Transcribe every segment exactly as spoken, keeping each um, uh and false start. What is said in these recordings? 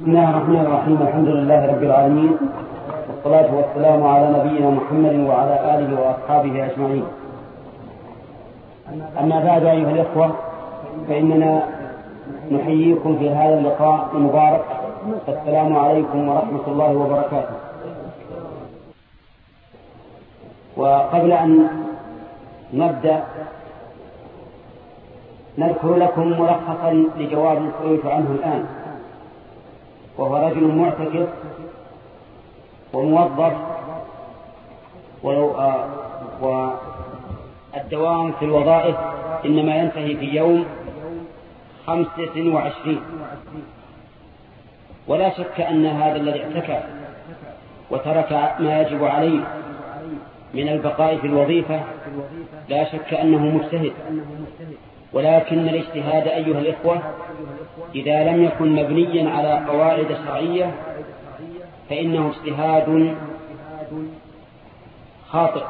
بسم الله الرحمن الرحيم. الحمد لله رب العالمين، والصلاة والسلام على نبينا محمد وعلى آله وأصحابه أجمعين. أما بعد أيها الإخوة، فإننا نحييكم في هذا اللقاء المبارك. السلام عليكم ورحمة الله وبركاته. وقبل أن نبدأ نذكر لكم ملخصا لجواب سئلت عنه الآن، وهو رجل معتكف وموظف، ولو آه والدوام في الوظائف إنما ينتهي في يوم خمسة وعشرين، ولا شك أن هذا الذي اعتكف وترك ما يجب عليه من البقاء في الوظيفة لا شك أنه مجتهد، ولكن الاجتهاد أيها الإخوة إذا لم يكن مبنيا على قواعد شرعية فإنه اجتهاد خاطئ.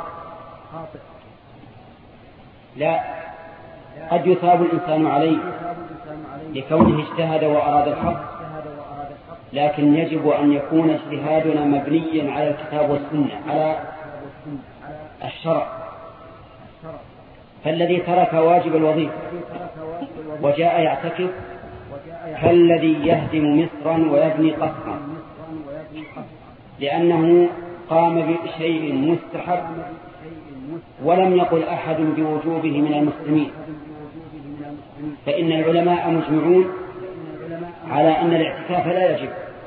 لا قد يثاب الإنسان عليه لكونه اجتهد وأراد الحق، لكن يجب أن يكون اجتهادنا مبنيا على الكتاب والسنة، على الشرع. فالذي ترك واجب الوظيفة وجاء يعتكف كالذي يهدم مصرا ويبني قصرا، لأنه قام بشيء مستحب ولم يقل أحد بوجوبه من المسلمين. فإن العلماء مجمعون على أن الاعتكاف لا يجب،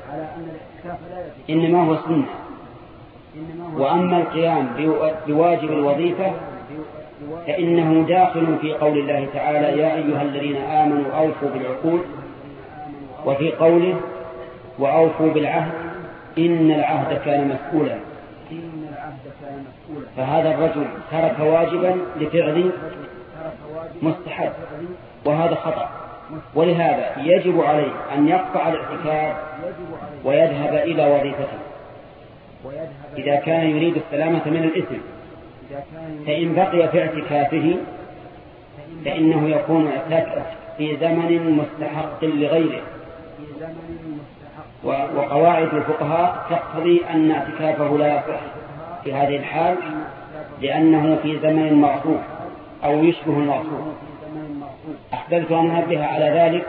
إنما هو سنة. وأما القيام بواجب الوظيفة فإنه داخل في قول الله تعالى: يا أيها الذين آمنوا أوفوا بالعقود، وفي قوله: وأوفوا بالعهد إن العهد كان مسؤولا. فهذا الرجل ترك واجبا لفعل مستحب، وهذا خطأ. ولهذا يجب عليه أن يقطع الاعتكاف ويذهب إلى وظيفته إذا كان يريد السلامة من الإثم. فإن بقي في اعتكافه فإنه يكون اعتكف في زمن مستحق لغيره، وقواعد الفقهاء تقتضي أن اعتكافه لا يصح في هذه الحال، لأنه في زمن مغصوب أو يشبه المغصوب. أحببت أن أنبه على ذلك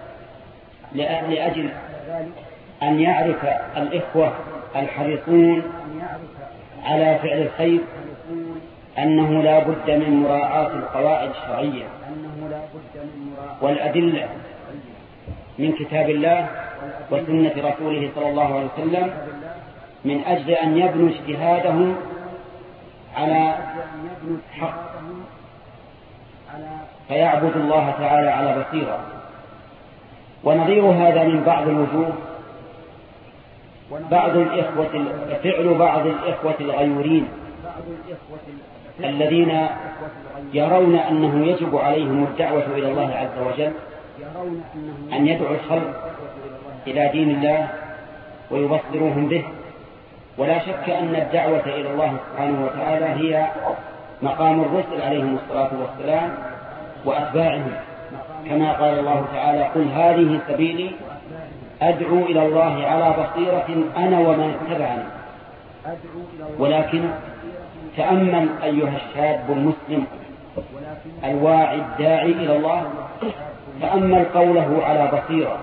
لأجل أن يعرف الإخوة الحريصون على فعل الخير أنه لا بد من مراعاة القواعد الشرعية والأدلة من كتاب الله وسنة رسوله صلى الله عليه وسلم، من أجل أن يبنوا اجتهادهم على حق، فيعبد الله تعالى على بصيرة. ونظير هذا من بعض الوجوه بعض الإخوة فعل بعض الإخوة الغيورين الذين يرون أنه يجب عليهم الدعوة إلى الله عز وجل، أن يدعو الخلق إلى دين الله ويبصروهم به. ولا شك أن الدعوة إلى الله سبحانه وتعالى هي مقام الرسل عليهم الصلاة والسلام وأتباعهم، كما قال الله تعالى: قل هذه سبيلي أدعو إلى الله على بصيرة أنا ومن اتبعني. ولكن تأمل أيها الشاب المسلم الواعي الداعي إلى الله، تأمل قوله على بصيرة.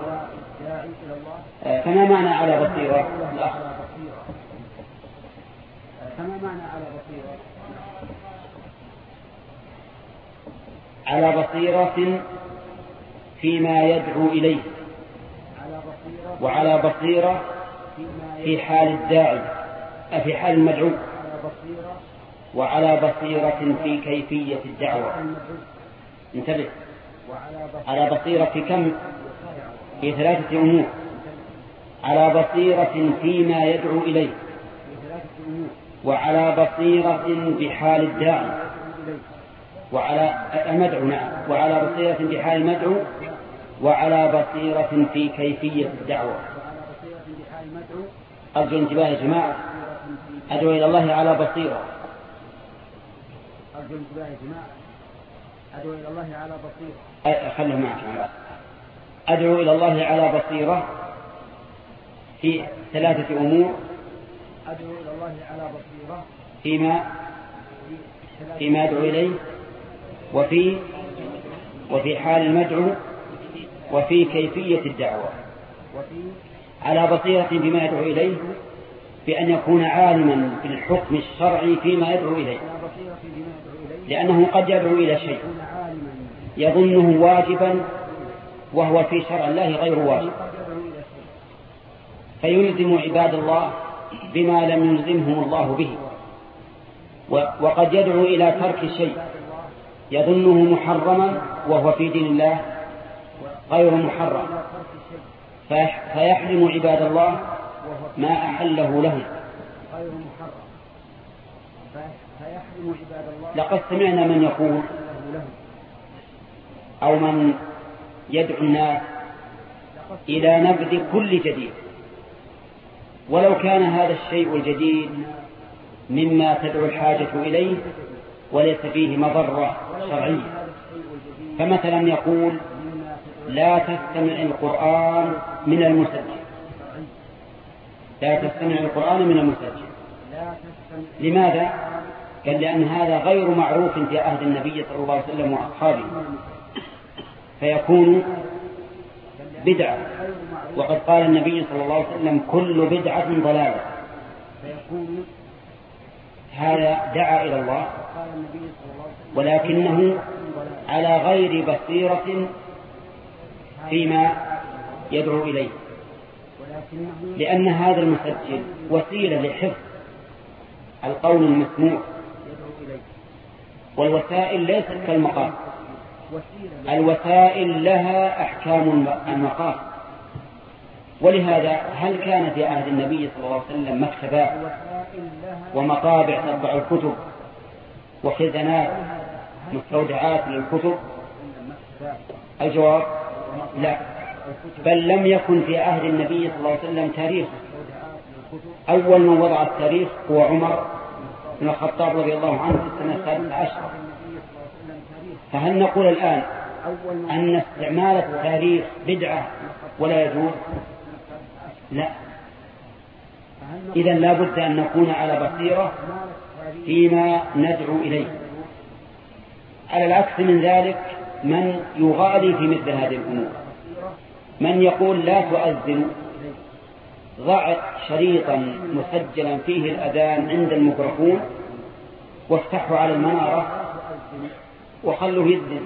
فما معنى على بصيرة؟ الأخ فما معنى على بصيرة؟ على بصيرة فيما يدعو إليه، وعلى بصيرة في حال الداعي، في حال المدعو، وعلى بصيرة في كيفية الدعوة. انتبه، على بصيرة في كم؟ في ثلاثة أمور: على بصيرة فيما يدعو إليه، وعلى بصيرة بحال الداعي، وعلى المدعو نعم وعلى بصيرة بحال المدعو، وعلى بصيرة في كيفية الدعوة. أرجو انتباه يا جماعة، أدعو إلى الله على بصيرة. أرجو انتباه يا جماعة، أدعو إلى الله على بصيرة. خليه معك. أدعو إلى الله على بصيرة في ثلاثة أمور: أدعو إلى الله على بصيرة فيما فيما أدعو إليه، وفي وفي حال المدعو، وفي كيفية الدعوة. على بصيرة بما يدعو إليه بأن يكون عالما بالحكم الشرعي فيما يدعو إليه، لأنه قد يدعو إلى شيء يظنه واجبا وهو في شرع الله غير واجب، فيلزم عباد الله بما لم يلزمهم الله به. وقد يدعو إلى ترك شيء يظنه محرما وهو في دين الله غير محرم، فيحرم عباد الله ما أحله لهم. لقد سمعنا من يقول أو من يدعو الناس إلى نبذ كل جديد، ولو كان هذا الشيء الجديد مما تدعو الحاجة إليه وليس فيه مضرة شرعية. فمثلا يقول: لا تستمع القرآن من المسجل، لا تستمع القرآن من المسجل. لماذا؟ قال: لأن هذا غير معروف في عهد النبي صلى الله عليه وسلم وأصحابه، فيكون بدعة، وقد قال النبي صلى الله عليه وسلم: كل بدعة ضلالة. هذا دعا إلى الله ولكنه على غير بصيرة فيما يدعو إليه، لأن هذا المسجل وسيلة لحفظ القول المسموع، والوسائل ليست كالمقاصد، الوسائل لها أحكام المقاصد. ولهذا هل كان في عهد النبي صلى الله عليه وسلم مكتبات ومطابع تطبع الكتب وخزانات مستودعات للكتب؟ الجواب: لا، بل لم يكن في عهد النبي صلى الله عليه وسلم تاريخ. أول من وضع التاريخ هو عمر بن الخطاب رضي الله عنه في السنة السادسة عشرة. فهل نقول الآن أن استعمال التاريخ بدعة ولا يجوز؟ لا. إذن لا بد أن نكون على بصيرة فيما ندعو إليه. على العكس من ذلك من يغالي في مثل هذه الأمور، من يقول: لا تؤذن، ضع شريطا مسجلا فيه الأذان عند الميكروفون وافتحه على المنارة وخلوه يذن.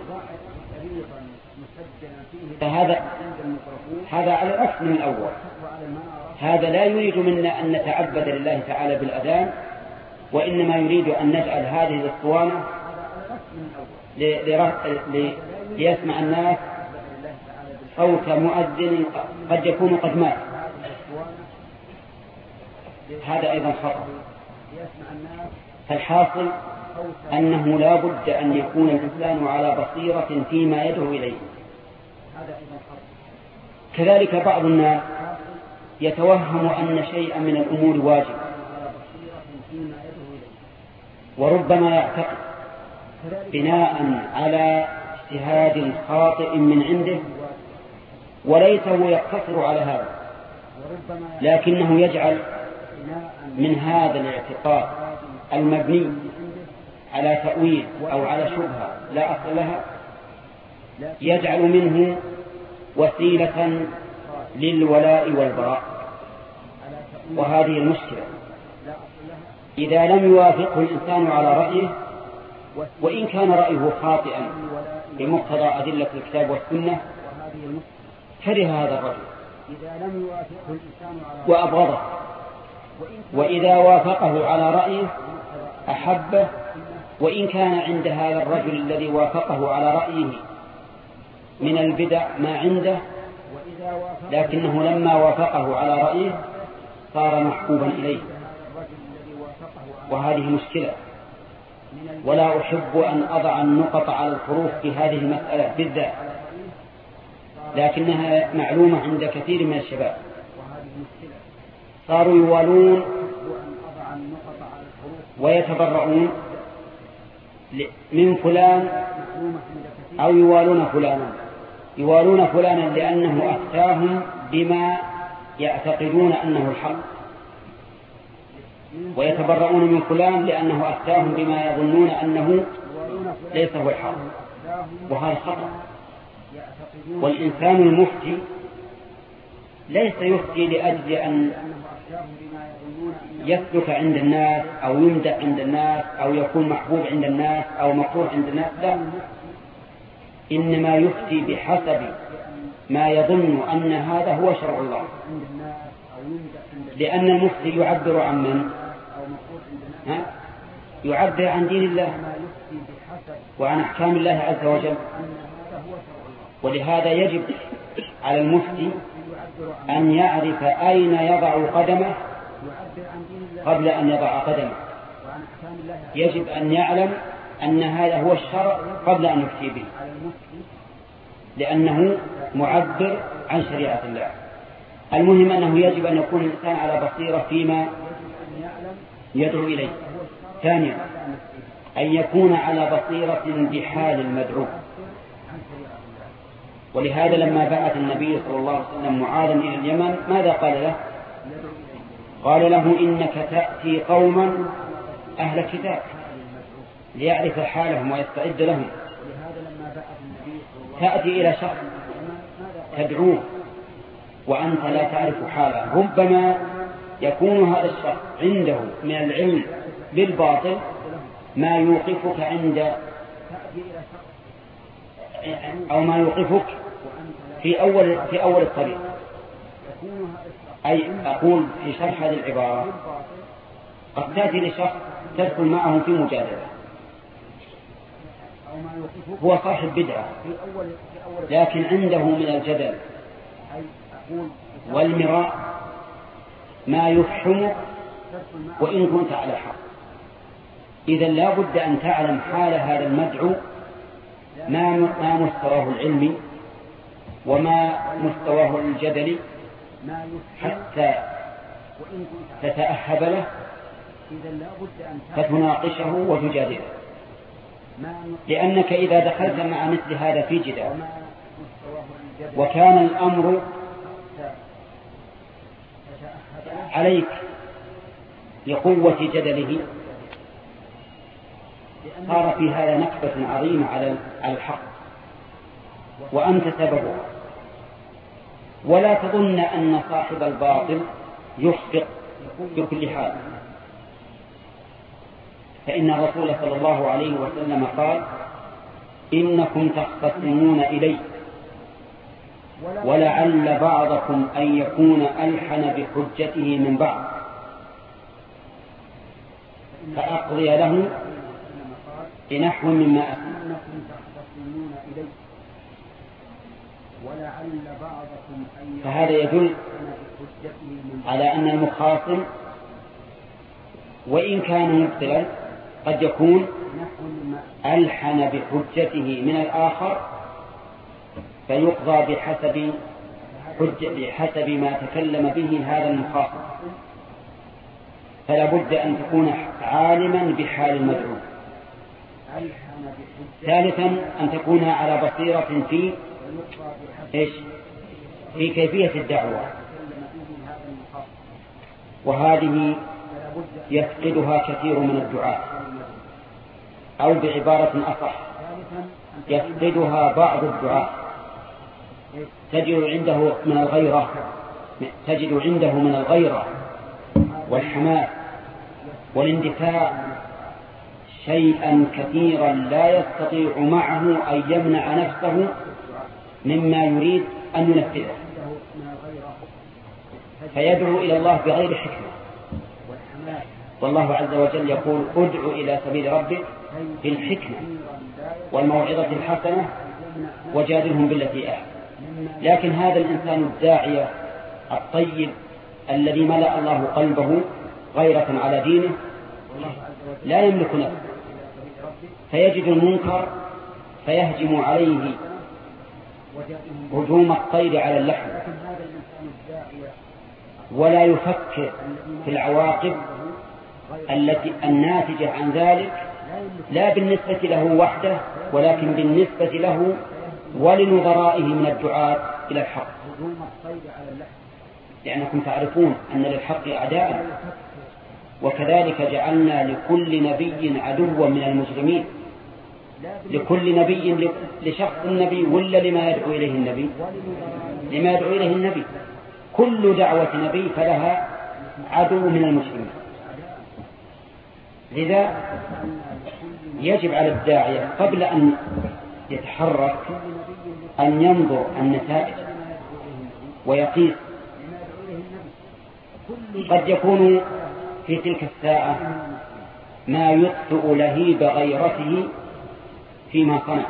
فهذا هذا على العكس من الأول. هذا لا يريد منا أن نتعبد لله تعالى بالأذان، وإنما يريد أن نجعل هذه الأسطوانة ليسمع الناس صوت مؤذن قد يكون قد مات. هذا أيضا خطأ. فالحاصل أنه لا بد أن يكون الإنسان على بصيرة فيما يدعو إليه. كذلك بعض الناس يتوهم أن شيئا من الأمور واجب، وربما يعتقد بناء على اجتهاد خاطئ من عنده، وليته يقتصر على هذا، لكنه يجعل من هذا الاعتقاد المبني على تأويل أو على شبهة لا أصل لها، يجعل منه وسيلة للولاء والبراء. وهذه المشكلة. إذا لم يوافقه الإنسان على رأيه، وإن كان رأيه خاطئا بمقتضى أدلة الكتاب والسنة، كره هذا الرجل وأبغضه، وإذا وافقه على رأيه أحبه، وإن كان عند هذا الرجل الذي وافقه على رأيه من البدع ما عنده، لكنه لما وافقه على رأيه صار محبوبا إليه. وهذه مشكلة، ولا أحب أن أضع النقط على الحروف في هذه المسألة بالذات، لكنها معلومة عند كثير من الشباب. صاروا يوالون ويتبرؤون من فلان، أو يوالون فلانا، يوالون فلانا لأنه أفتاهم بما يعتقدون أنه الحق ويتبرؤون من فلان لأنه أفتاهم بما يظنون أنه ليس هو الحق، وهذا خطأ. والإنسان المفتي ليس يفتي لأجل أن يسلك عند الناس أو يمدح عند الناس أو يكون محبوب عند الناس أو مكروه عند الناس، لا، إنما يفتي بحسب ما يظن أن هذا هو شرع الله، لأن المفتي يعبر عن من؟ ها؟ يعبر عن دين الله وعن أحكام الله عز وجل. ولهذا يجب على المفتي أن يعرف أين يضع قدمه قبل أن يضع قدمه. يجب أن يعلم أن هذا هو الشرع قبل أن يفتي به، لأنه معبر عن شريعة الله. المهم أنه يجب أن يكون الإنسان على بصيرة فيما يدعو إليه. ثانيا، أن يكون على بصيرة بحال المدعو. ولهذا لما بعث النبي صلى الله عليه وسلم معاذا إلى اليمن ماذا قال له؟ قال له إنك تأتي قوما أهل كتاب، ليعرف حالهم ويستعد لهم. تأتي إلى شخص تدعوه وأنت لا تعرف حاله، ربما يكون هذا الشخص عنده من العلم بالباطل ما يوقفك عند أو ما يوقفك في أول في أول الطريق. أي أقول في شرح هذه العبارة، قد تأتي لشخص تدخل معه في مجادلة، هو صاحب بدعة لكن عنده من الجدل والمراء ما يفحمك وإن كنت على حق. إذا لا بد أن تعلم حال هذا المدعو، ما مستواه العلمي وما مستواه الجدلي، حتى تتأهب له فتناقشه وتجادله. لأنك إذا دخلت مع مثل هذا في جدال وكان الأمر عليك لقوة جدله، صار في هذا نكبة عظيمة على الحق وأنت سببه. ولا تظن أن صاحب الباطل يخطئ بكل حال، فإن الرسول صلى الله عليه وسلم قال إنكم تختصمون إلي ولعل بعضكم أن يكون ألحن بحجته من بعض فأقضي له بنحو مما أسمع. فهذا يدل على أن المخاصم وإن كان مبطلا قد يكون ألحن بحجته من الآخر فيقضى بحسب حجة بحسب ما تكلم به هذا المخاصم. فلا بد أن تكون عالما بحال المدعو. ثالثا، أن تكون على بصيرة في إيش؟ في كيفية الدعوة، وهذه يفقدها كثير من الدعاة، أو بعبارة أصح يفقدها بعض الدعاة. تجد عنده من الغيرة تجد عنده من الغيرة والحماس والاندفاع شيئا كثيرا لا يستطيع معه أن يمنع نفسه مما يريد أن ينفذه، فيدعو إلى الله بغير حكمة. والله عز وجل يقول ادع إلى سبيل ربك بالحكمة والموعظة الحسنة وجادلهم بالتي أحسن. لكن هذا الإنسان الداعية الطيب الذي ملأ الله قلبه غيرة على دينه لا يملك نفسه، فيجد المنكر فيهجم عليه هجوم الطير على اللحم، ولا يفكر في العواقب التي الناتجة عن ذلك، لا بالنسبة له وحده ولكن بالنسبة له ولنظرائه من الدعاة إلى الحق. لأنكم تعرفون أن للحق أعداء، وكذلك جعلنا لكل نبي عدوا من المجرمين. لكل نبي لشخص النبي ولا لما يدعو إليه النبي؟ لما يدعو إليه النبي. كل دعوة نبي فلها عدو من المجرمين. لذا يجب على الداعية قبل أن يتحرك أن ينظر النتائج ويقيس. قد يكون في تلك الساعة ما يطفئ لهيب غيرته فيما صنع،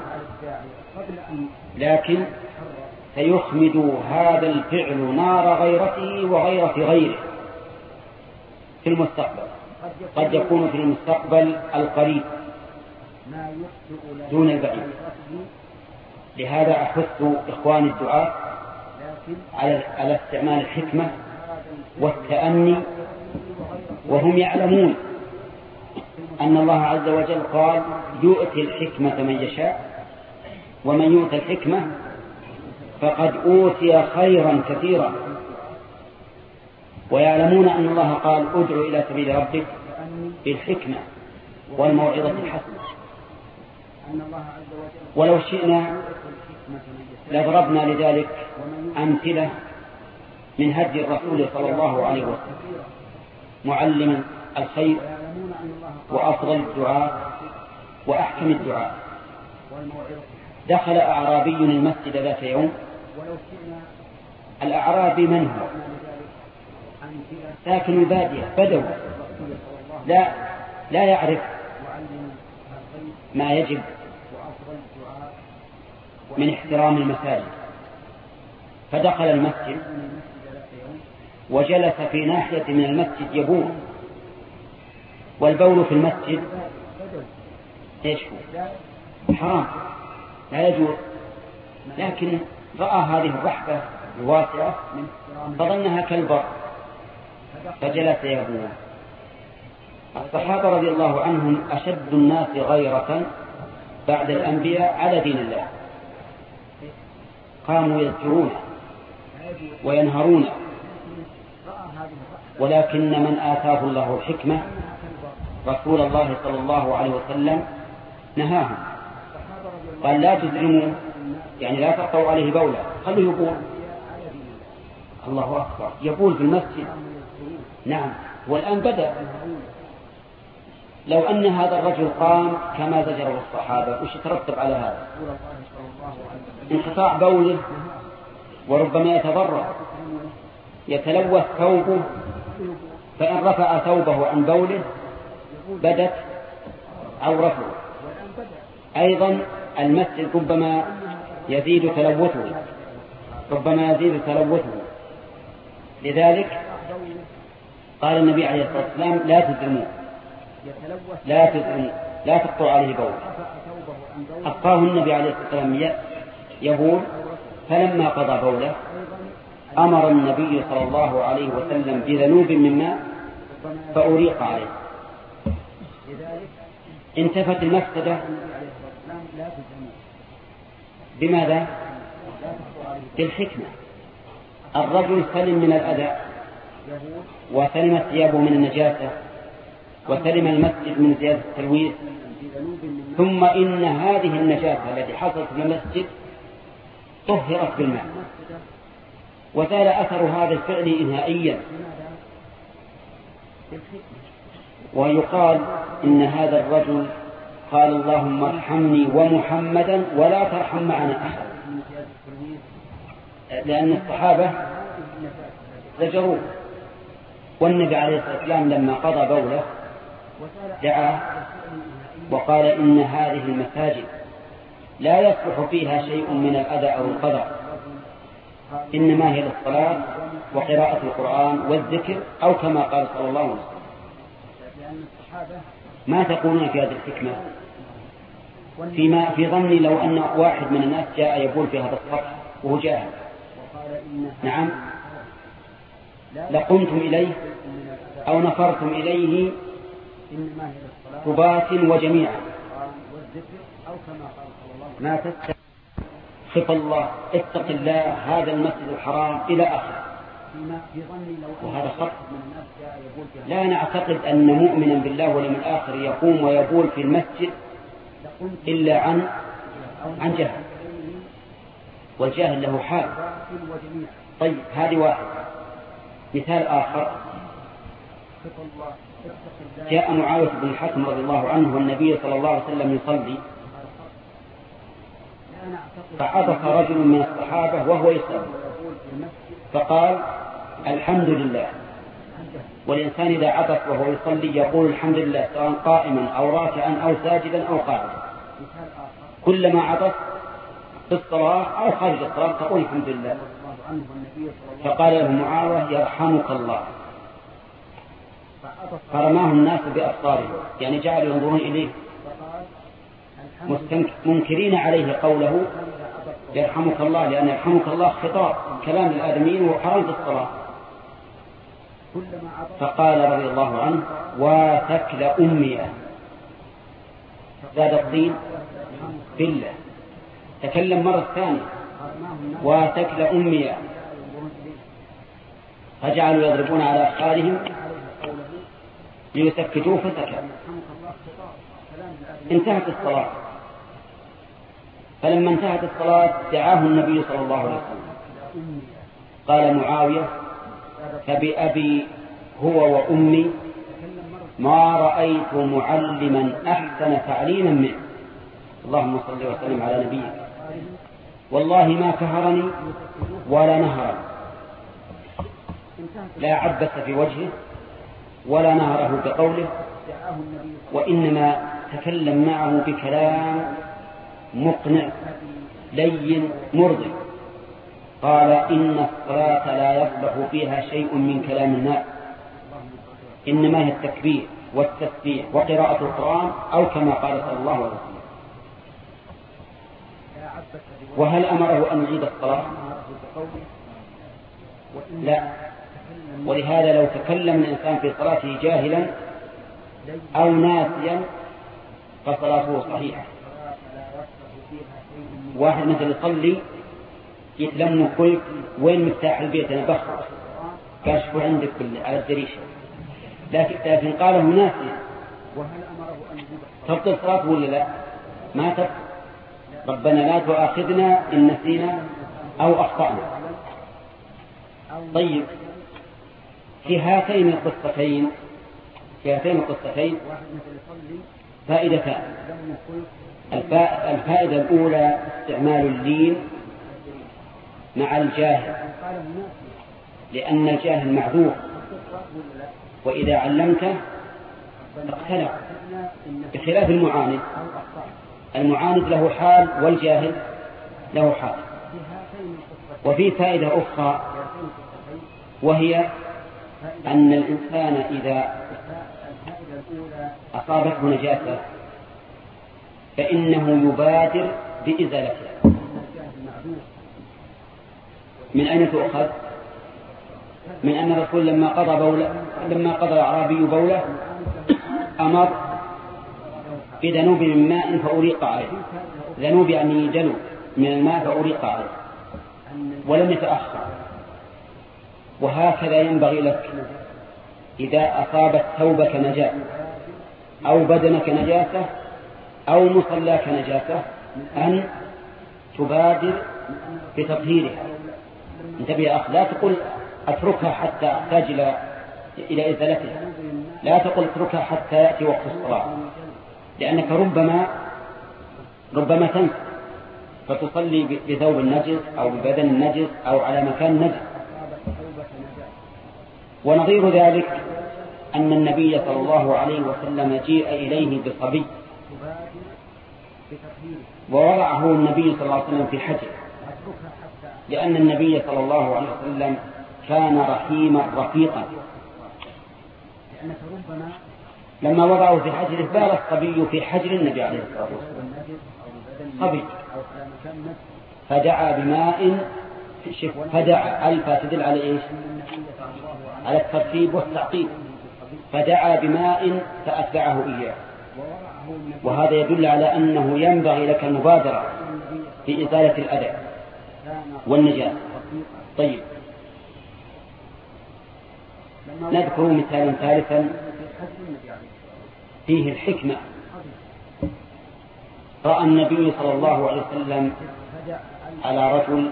لكن سيخمد هذا الفعل نار غيرته وغيرة غيره في المستقبل. قد يكون في المستقبل القريب دون البعيد. لهذا أحث إخواني الدعاة على استعمال الحكمة والتأني، وهم يعلمون أن الله عز وجل قال يؤتي الحكمة من يشاء، ومن يؤتى الحكمة فقد أوتي خيرا كثيرا. ويعلمون أن الله قال ادع إلى سبيل ربك بالحكمة والموعظة الحسنة. ولو شئنا لضربنا لذلك أمثلة من هدي الرسول صلى الله عليه وسلم معلما الخير وأفضل الدعاء وأحكم الدعاء. دخل أعرابي المسجد ذات يوم. الأعرابي من هو؟ ساكن البادية، بدو، لا لا يعرف ما يجب من احترام المساجد. فدخل المسجد وجلس في ناحية من المسجد يبول، والبول في المسجد ايش هو؟ حرام، لا يجوز. لكن رأى هذه الرحبة الواسعة فظنها كالبر فجلس يبول. الصحابة رضي الله عنهم أشد الناس غيرة بعد الأنبياء على دين الله، قاموا يذكرون وينهرون، ولكن من آتاه الله الحكمة رسول الله صلى الله عليه وسلم نهاهم، قال لا تزعموا، يعني لا تقطعوا عليه بولا، خلوا يبول. الله أكبر، يبول في المسجد. نعم، والآن بدأ. لو أن هذا الرجل قام كما زجره الصحابة وش يترتب على هذا؟ انقطاع بوله، وربما يتضرر، يتلوث ثوبه، فإن رفع ثوبه عن بوله بدت عورته. أيضا المسجد ربما يزيد تلوثه، ربما يزيد تلوثه. لذلك قال النبي عليه الصلاة والسلام لا تزعموا، لا تزعموا، لا تقطعوا عليه بول. أبقاه النبي عليه الصلاة والسلام يبول، فلما قضى بوله أمر النبي صلى الله عليه وسلم بذنوب من ماء فأريق عليه. انتفت المفسدة بماذا؟ بالحكمة. الرجل سلم من الأذى، وسلمت ثيابه من النجاسة، وسلم المسجد من زيادة التلويث. ثم إن هذه النجاسة التي حصلت في المسجد طهرت بالماء، وزال أثر هذا الفعل نهائيا. ويقال إن هذا الرجل قال اللهم ارحمني ومحمدا ولا ترحم معنا أحد، لأن الصحابة زجروه. والنبي عليه الصلاة والسلام لما قضى بوله دعا وقال إن هذه المساجد لا يصلح فيها شيء من الأذى أو القدر، إنما هي للصلاة وقراءة القرآن والذكر، أو كما قال صلى الله عليه وسلم. ما تقولون في هذه الحكمة؟ فيما في ظني لو أن واحد من الناس جاء يقول في هذا السطح وهو جاهل، نعم، لقمتم إليه أو نفرتم إليه ثبات وجميعا، ما تتقى خف الله، اتق الله، هذا المسجد الحرام، إلى آخره. وهذا خطأ. لا نعتقد أن مؤمنا بالله واليوم الآخر يقوم ويبول في المسجد إلا عن عن جهل، والجاهل له حال. طيب هذه واحد. مثال آخر، جاء معاوية بن الحكم رضي الله عنه والنبي صلى الله عليه وسلم يصلي، فعطس رجل من الصحابة وهو يصلي فقال الحمد لله. والإنسان إذا عطس وهو يصلي يقول الحمد لله سواء قائما أو راكعا أو ساجدا أو قاعدا، كلما عطس في الصلاة أو خارج الصلاة تقول الحمد لله. فقال له معاوية يرحمك الله، فرماه الناس بأبصارهم، يعني جعلوا ينظرون إليه منكرين عليه قوله يرحمك الله، لأن يرحمك الله خطاب كلام الآدمين وحرام في الصلاة. فقال رضي الله عنه وتكل أمي، زاد الطين بالله، تكلم مرة ثانية وتكل أمي، فجعلوا يضربون على أخارهم ليسكتوه فسكت. انتهت الصلاة. فلما انتهت الصلاة دعاه النبي صلى الله عليه وسلم، قال معاوية فبأبي هو وأمي ما رأيت معلما أحسن تعليما منه، اللهم صل وسلم على نبيك، والله ما كهرني ولا نهرني، لا عبس في وجهه ولا نهره بقوله، وإنما تكلم معه بكلام مقنع لين مرضي. قال إن الصلاة لا يصلح فيها شيء من كلام الناس، إنما هي التكبير والتسبيح وقراءة القرآن أو كما قال صلى الله عليه وسلم. وهل أمره أن يعيد الصلاة؟ لا. ولهذا لو تكلم الإنسان في صلاته جاهلا أو ناسيا فصلاته صحيحة. واحد مثل يصلي يتلم كل وين مفتاح البيت أنا بخر كاشفه عندك على الدريشة، لكن لكن قاله ناسيا تبطل صلاته ولا لا؟ ما تبطل. ربنا لا تؤاخذنا إن نسينا أو أخطأنا. طيب في هاتين القصتين في هاتين القصتين فائدتان. الفائدة الأولى استعمال اللين مع الجاهل، لأن الجاهل معذور، وإذا علمته اقتنع، بخلاف المعاند. المعاند له حال والجاهل له حال. وفي فائدة أخرى وهي أن الإنسان إذا أصابته نجاسة فإنه يبادر بإزالتها. من أين تؤخذ؟ من أن الرسول لما قضى بولة لما قضى الأعرابي بولة أمر بذنوب من ماء فأريق عليه، ذنوب يعني جنوب من الماء فأريق عليه، ولم يتأخر. وهكذا ينبغي لك إذا أصابت ثوبك نجاسة أو بدنك نجاسة أو مصلاك نجاسة أن تبادر بتطهيرها. انتبه يا أخ، لا تقول أتركها حتى أحتاج إلى إلى إزالتها، لا تقول اتركها حتى يأتي وقت الصلاة، لأنك ربما ربما تنسى فتصلي بثوب النجس أو ببدن النجس أو على مكان نجس. ونظير ذلك أن النبي صلى الله عليه وسلم جيء إليه بصبي ووضعه النبي صلى الله عليه وسلم في حجر، لأن النبي صلى الله عليه وسلم كان رحيما رفيقا. لما وضعه في حجره بال الصبي في حجر النبي عليه الصلاة والسلام صبي، فدعا بماء فدعا ألفا تدل على إيش؟ على الترتيب والتعقيب. فدعا بماء فأتبعه إياه، وهذا يدل على أنه ينبغي لك المبادرة في إزالة الأذى والنجاة. طيب نذكر مثالا ثالثا فيه الحكمة. رأى النبي صلى الله عليه وسلم على رجل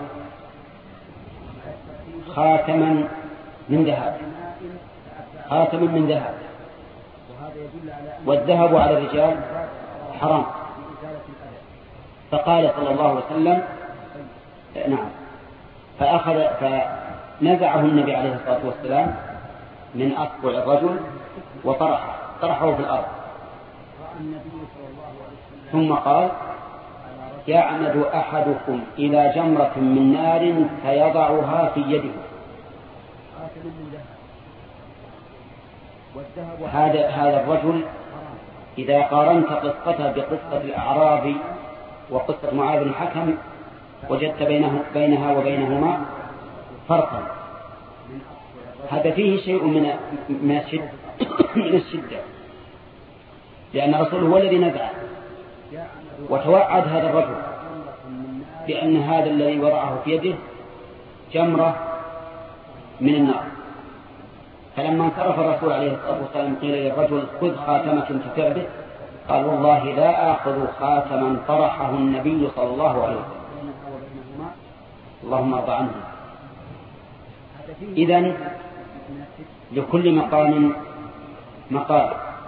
خاتما من ذهب، خاتما من ذهب، والذهب على الرجال حرام، فقال صلى الله عليه وسلم نعم، فأخذ فنزعه النبي عليه الصلاة والسلام من أصبع الرجل وطرحه طرحه في الأرض، ثم قال: يعمد أحدكم إلى جمرة من نار فيضعها في يده. هذا هذا الرجل إذا قارنت قصته بقصة الأعرابي وقصة معاذ بن الحكم وجدت بينه بينها وبينهما فرقا. هذا فيه شيء من من الشدة من الشدة، لأن الرسول هو الذي نزع، وتوعد هذا الرجل بأن هذا الذي وضعه في يده جمرة من النار. فلما انصرف الرسول عليه الصلاة والسلام قيل للرجل: خذ خاتمك انتفع به. قال: والله لا آخذ خاتما طرحه النبي صلى الله عليه وسلم. اللهم ارضى عنه. إذن لكل مقام مقال.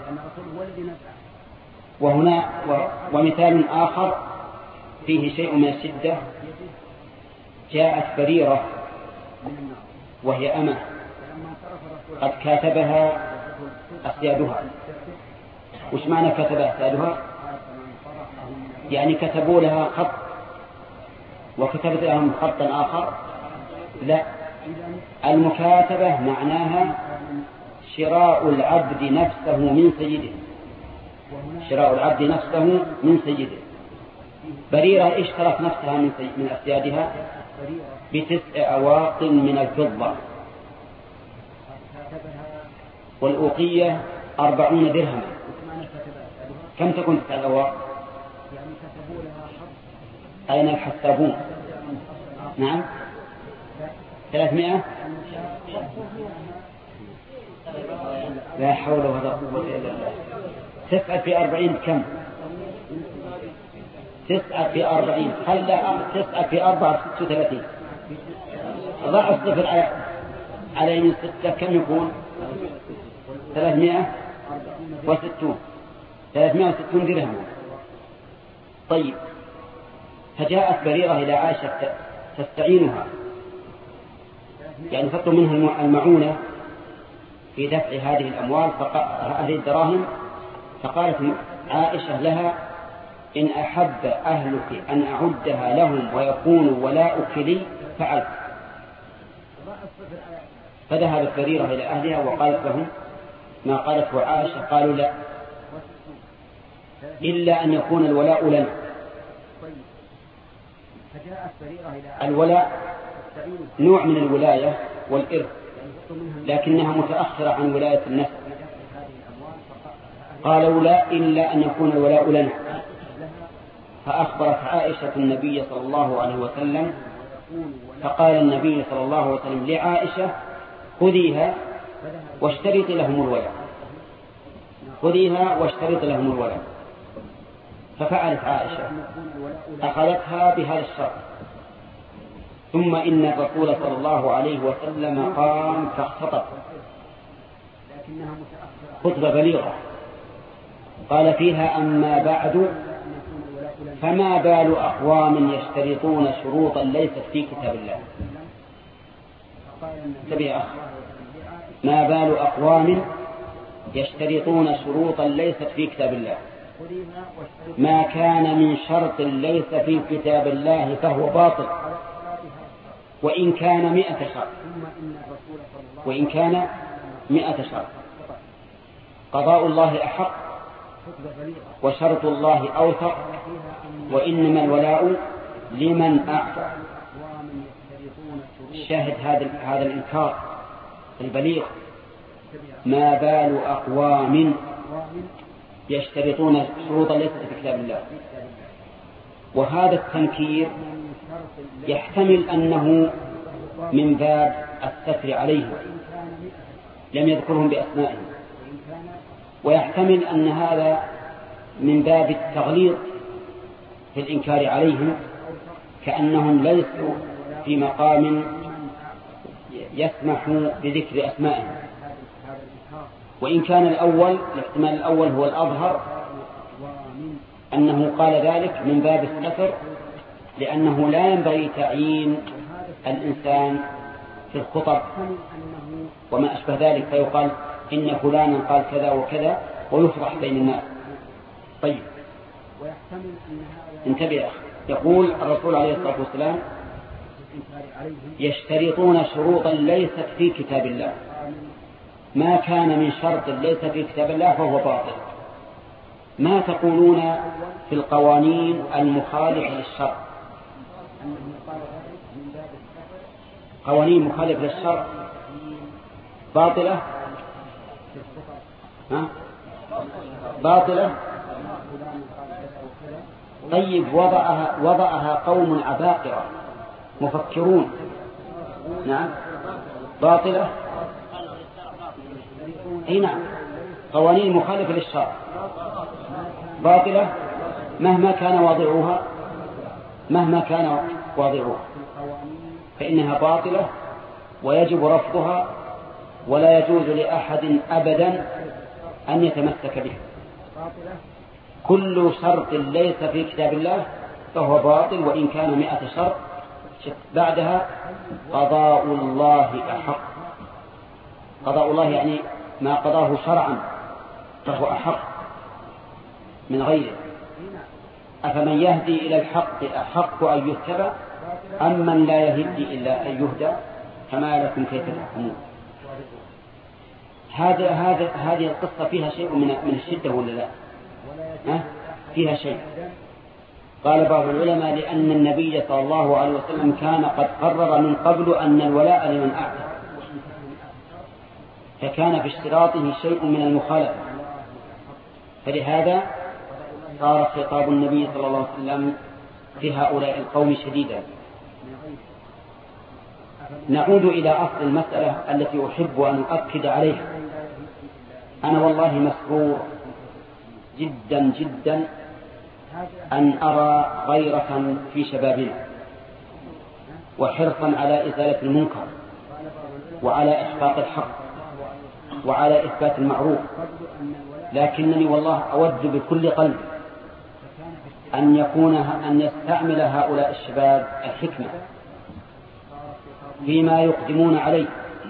وهنا ومثال آخر فيه شيء من الشدة: جاءت بريرة وهي أمة قد كاتبها أسيادها. وش معنى كتبها أسيادها؟ يعني كتبوا لها خط وكتبت لهم خطا آخر؟ لا، المكاتبة معناها شراء العبد نفسه من سيده، شراء العبد نفسه من سيده. بريرة اشترت نفسها من, من أسيادها بتسع أواق من الفضة، والأوقية أربعون درهما. كم تكون تسع الأواق؟ أين الحسابون؟ نعم، ثلاثمائة. لا حول ولا قوة إلا بالله. تسعة في أربعين كم؟ تسعة في أربعين خلى تسعة في أربعة ست وثلاثين. ضع الصفر على على يمين ستة كم يكون؟ ثلاثمائة وستون. ثلاثمائة وستون درهم. طيب، فجاءت بريرة إلى عائشة تستعينها، يعني تطلب منها المعونة في دفع هذه الأموال هذه الدراهم. فقالت عائشة لها: إن أحب أهلك أن أعدها لهم ويكونوا ولاؤك لي فعلت. فذهبت بريرة إلى أهلها وقالت لهم ما قالته عائشة. قالوا: لا، إلا أن يكون الولاء لنا. الولاء نوع من الولاية والإرث، لكنها متأخرة عن ولاية النسب. قالوا: لا، إلا أن يكون الولاء لنا. فأخبرت عائشة النبي صلى الله عليه وسلم، فقال النبي صلى الله عليه وسلم لعائشة: خذيها واشترط لهم الولاء، خذيها واشترط لهم الولاء. ففعلت عائشة، أخذتها بهذا الشرط. ثم إن الرسول صلى الله عليه وسلم قام فاختطب خطبة بليغة قال فيها: أما بعد، فما بال أقوام يشترطون شروطا ليست في كتاب الله. انتبه أخي، ما بال أقوام يشترطون شروطا ليست في كتاب الله. ما كان من شرط ليس في كتاب الله فهو باطل، وإن كان مئة شرط، وإن كان مئة شرط. قضاء الله أحق وشرط الله أوثق، وإنما الولاء لمن أعطى. شاهد هذا هذا الإنكار البليغ: ما بال أقوام يشترطون شروطا ليست في كتاب الله. وهذا التنكير يحتمل أنه من باب الستر عليه، لم يذكرهم بأسمائهم. ويحتمل أن هذا من باب التغليظ في الإنكار عليهم، كأنهم ليسوا في مقام يسمح بذكر أسمائهم. وإن كان الأول الاحتمال الأول هو الأظهر، أنه قال ذلك من باب الستر، لأنه لا ينبغي تعيين الإنسان في الخطب وما أشبه ذلك، فيقال إن فلانا قال كذا وكذا ويفرح بين الناس. طيب انتبه. يقول الرسول عليه الصلاة والسلام يشترطون شروطا ليست في كتاب الله، ما كان من شرط ليس في كتاب الله فهو باطل. ما تقولون في القوانين المخالفة للشرع؟ قوانين مخالفة للشرع باطلة؟ ها؟ باطلة. طيب وضعها, وضعها قوم عباقرة مفكرون، نعم باطلة. اي نعم، قوانين مخالفة للشرع باطلة مهما كان واضعوها، مهما كان واضعوها فإنها باطلة ويجب رفضها، ولا يجوز لأحد أبدا أن يتمسك به. كل شرط ليس في كتاب الله فهو باطل، وإن كان مئة شرط بعدها قضاء الله أحق. قضاء الله يعني ما قضاه شرعا فهو أحق من غيره. أفمن يهدي إلى الحق أحق أن يتبع أم من لا يهدي إلا أن يهدى؟ فما لكم كيف تحكمون؟ هذا هذا هذه القصة فيها شيء من من الشدة ولا لا؟ ها؟ فيها شيء. قال بعض العلماء لأن النبي صلى الله عليه وسلم كان قد قرر من قبل أن الولاء لمن أعتق، فكان في اشتراطه شيء من المخالفة، فلهذا صار خطاب النبي صلى الله عليه وسلم في هؤلاء القوم شديدا. نعود إلى أصل المسألة التي أحب أن أؤكد عليها. أنا والله مسرور جدا جدا أن أرى غيرة في شبابنا وحرصا على إزالة المنكر وعلى إحقاق الحق وعلى إثبات المعروف، لكنني والله أود بكل قلب أن يكون أن يستعمل هؤلاء الشباب الحكمة فيما يقدمون عليه.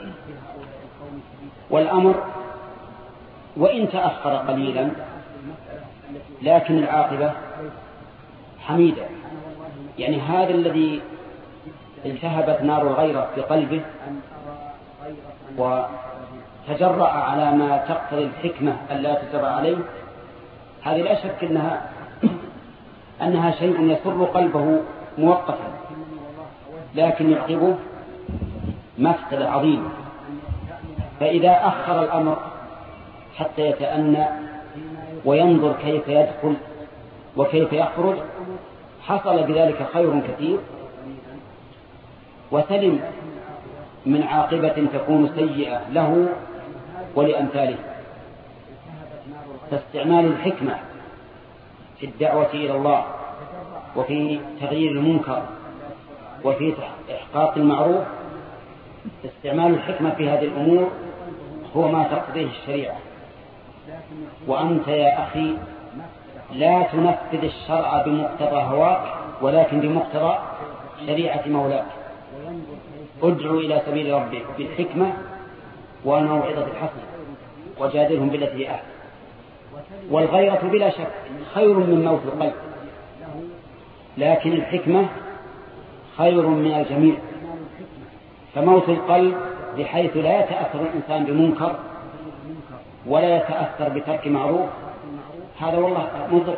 والأمر وإن تأخر قليلا لكن العاقبة حميدة. يعني هذا الذي التهبت نار الغيرة في قلبه وتجرأ على ما تقتضي الحكمة ألا تجرأ عليه، هذه لا شك أنها أنها شيء يسر قلبه موقفا، لكن يعقبه مفسدة عظيمة. فإذا أخر الأمر حتى يتأنى وينظر كيف يدخل وكيف يخرج حصل بذلك خير كثير، وسلم من عاقبة تكون سيئة له ولأمثاله. فاستعمال الحكمة في الدعوة إلى الله وفي تغيير المنكر وفي إحقاق المعروف، استعمال الحكمة في هذه الأمور هو ما تقتضيه الشريعة. وأنت يا أخي لا تنفذ الشرع بمقتضى هواك ولكن بمقتضى شريعة مولاك. ادعو إلى سبيل ربك بالحكمة والموعظة الحسنة وجادلهم بالتي هي أحسن. والغيرة بلا شك خير من موت القلب، لكن الحكمة خير من الجميع. فموت القلب بحيث لا يتأثر الإنسان بمنكر ولا يتأثر بترك معروف، هذا والله مضر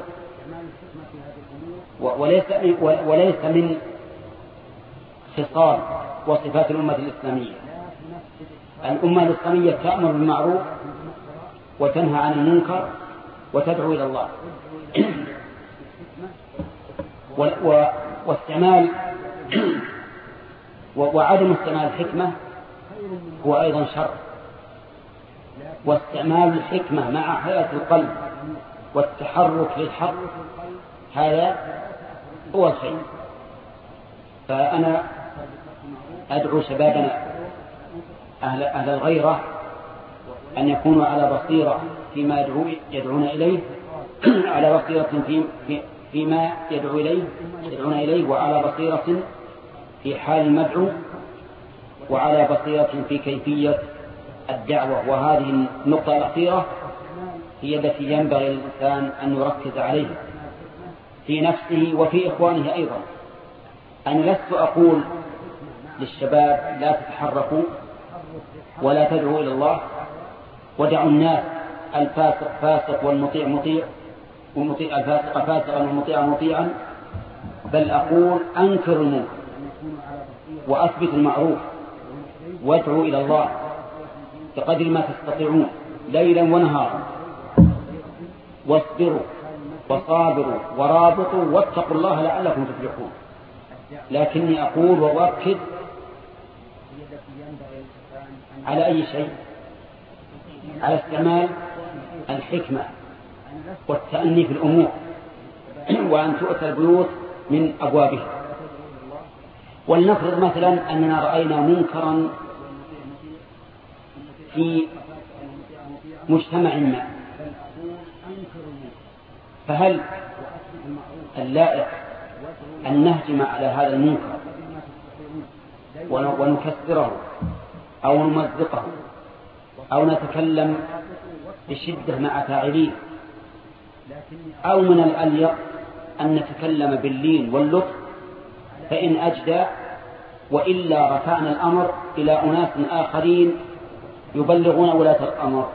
وليس وليس من خصال وصفات الأمة الإسلامية. الأمة الإسلامية تأمر بالمعروف وتنهى عن المنكر وتدعو إلى الله. واستعمال وعدم استعمال الحكمة هو أيضا شر، واستعمال الحكمة مع حياة القلب والتحرك للحق، هذا هو الخير. فأنا أدعو شبابنا أهل, أهل الغيرة أن يكونوا على بصيرة فيما يدعون إليه على بصيرة في في فيما يدعو إليه يدعون إليه وعلى بصيرة في حال المدعو، وعلى بصيرة في كيفية الدعوة. وهذه النقطة الأخيرة هي التي ينبغي للإنسان أن يركز عليها في نفسه وفي إخوانه أيضا. أنا لست أقول للشباب لا تتحركوا ولا تدعوا إلى الله ودعوا الناس، الفاسق فاسق والمطيع مطيع والمطيع الفاسق فاسقا والمطيع مطيعا، بل أقول أنكر المنكر وأثبت المعروف وادعوا إلى الله بقدر ما تستطيعون ليلا ونهارا، واصبروا وصابروا ورابطوا واتقوا الله لعلكم تفلحون. لكني أقول وأؤكد على أي شيء؟ على استعمال الحكمة والتأني في الأمور، وأن تؤتى البيوت من أبوابها. ولنفرض مثلا أننا رأينا منكرا في مجتمع ما، فهل اللائق أن نهجم على هذا المنكر ونكسره أو نمزقه أو نتكلم بشدة مع فاعليه، أو من الأليق أن نتكلم باللين واللطف فإن أجدى، وإلا رفعنا الأمر إلى أناس آخرين يبلغون ولاة الأمر؟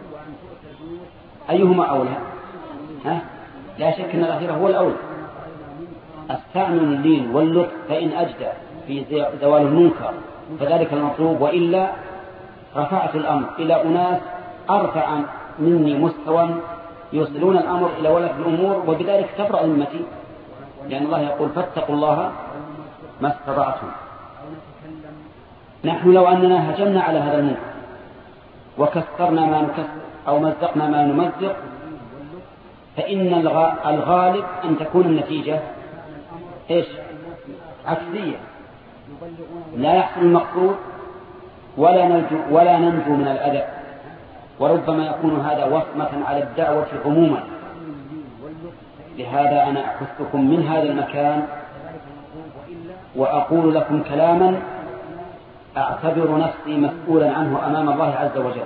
أيهما أولى؟ ها؟ لا شك أن الأخير هو الأولى. استعمل اللين واللطف فإن أجدى في زوال المنكر فذلك المطلوب، وإلا رفعت الأمر إلى أناس أرفع مني مستوى يوصلون الأمر إلى ولاة الأمور، وبذلك تبرأ ذمتي، لأن الله يقول فاتقوا الله ما استطعتم. نحن لو أننا هجمنا على هذا المنكر وكسرنا ما نكسر أو مزقنا ما نمزق، فإن الغالب أن تكون النتيجة إيش؟ عكسية، لا يحصل المقصود ولا ننجو, ولا ننجو من الأذى، وربما يكون هذا وصمة على الدعوة عموما. لهذا أنا أحثكم من هذا المكان وأقول لكم كلاما أعتبر نفسي مسؤولا عنه أمام الله عز وجل.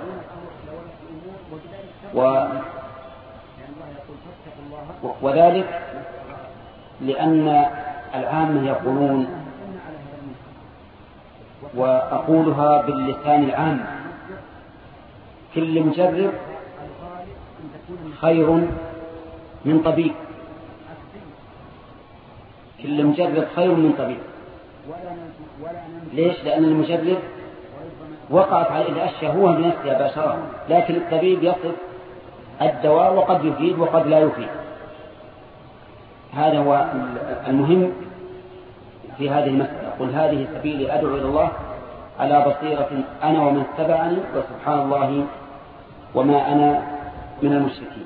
و وذلك لأن العامة يقولون، وأقولها باللسان العام، كل مجرب خير من طبيب، كل مجرب خير من طبيب. ليش؟ لأن المجرب وقعت عليه الأشياء هو بنفسه باشرة، لكن الطبيب يصف الدواء وقد يفيد وقد لا يفيد. هذا هو المهم في هذه المسألة. قل هذه سبيلي أدعو إلى الله على بصيرة أنا ومن اتبعني وسبحان الله وما أنا من المشركين.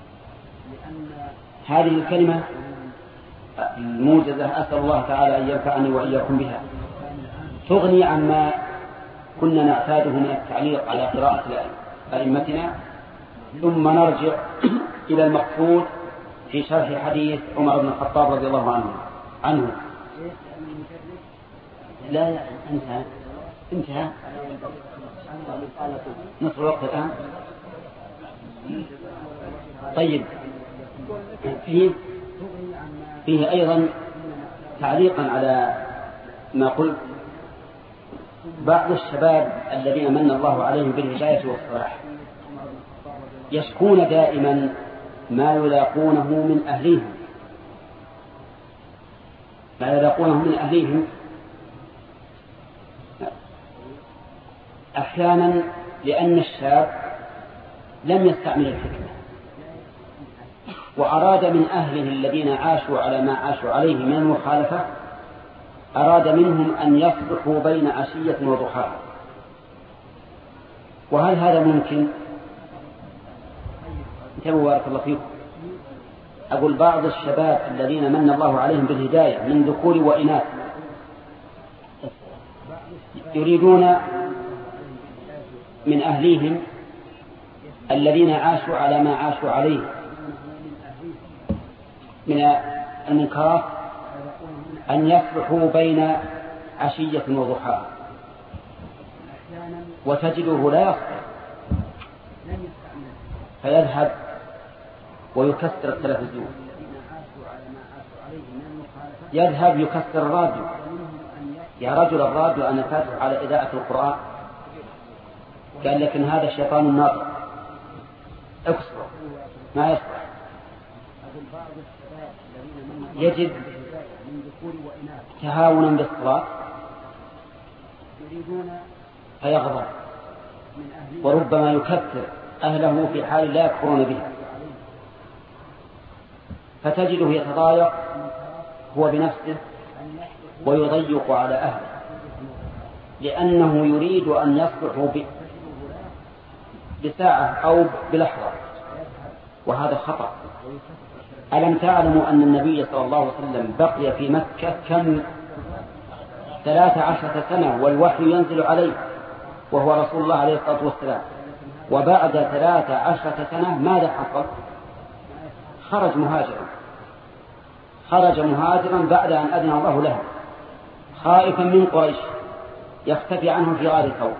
هذه الكلمة الموجزة أسأل الله تعالى أن ينفعني وإياكم بها، تغني عما كنا نعتاده من التعليق على قراءة أئمتنا، ثم نرجع إلى المقصود في شرح حديث عمر بن الخطاب رضي الله عنه عنه لا لا انتهى انتهى نصف الوقت الآن. طيب، فيه فيه أيضا تعليقا على ما قلت، بعض الشباب الذين من الله عليهم بالهداية والصلاح يشكون دائما ما يلاقونه من أهليهم ما يلاقونه من أهليهم أحيانا لأن الشاب لم يستعمل الحكمة، وأراد من أهله الذين عاشوا على ما عاشوا عليه من المخالفة، أراد منهم أن يصلحوا بين عشية وضحاها. وهل هذا ممكن؟ بارك الله فيكم. أقول بعض الشباب الذين من الله عليهم بالهداية من ذكور وإناث يريدون من أهليهم الذين عاشوا على ما عاشوا عليه من المنكرات أن يصلحوا بين عشية وضحاها، وتجده لا يصلح فيذهب ويكسر التلفزيون، يذهب يكسر الراديو. يا رجل الراديو أنا فاتح على إذاعة القرآن، قال لكن هذا الشيطان الناطق اكسره ما يصلح. يجد تهاونا بالصلاة فيغضب، وربما يكفر أهله في حال لا يكفرون بها، فتجده يتضايق هو بنفسه ويضيق على أهله، لأنه يريد أن يصلحوا بساعة أو بلحظة، وهذا خطأ. ألم تعلموا أن النبي صلى الله عليه وسلم بقي في مكة كم ثلاث عشرة سنة والوحي ينزل عليه وهو رسول الله عليه الصلاة والسلام، وبعد ثلاث عشرة سنة ماذا حصل؟ خرج مهاجرا، خرج مهاجرا بعد أن أذن الله له، خائفا من قريش يختفي عنهم في غار ثور.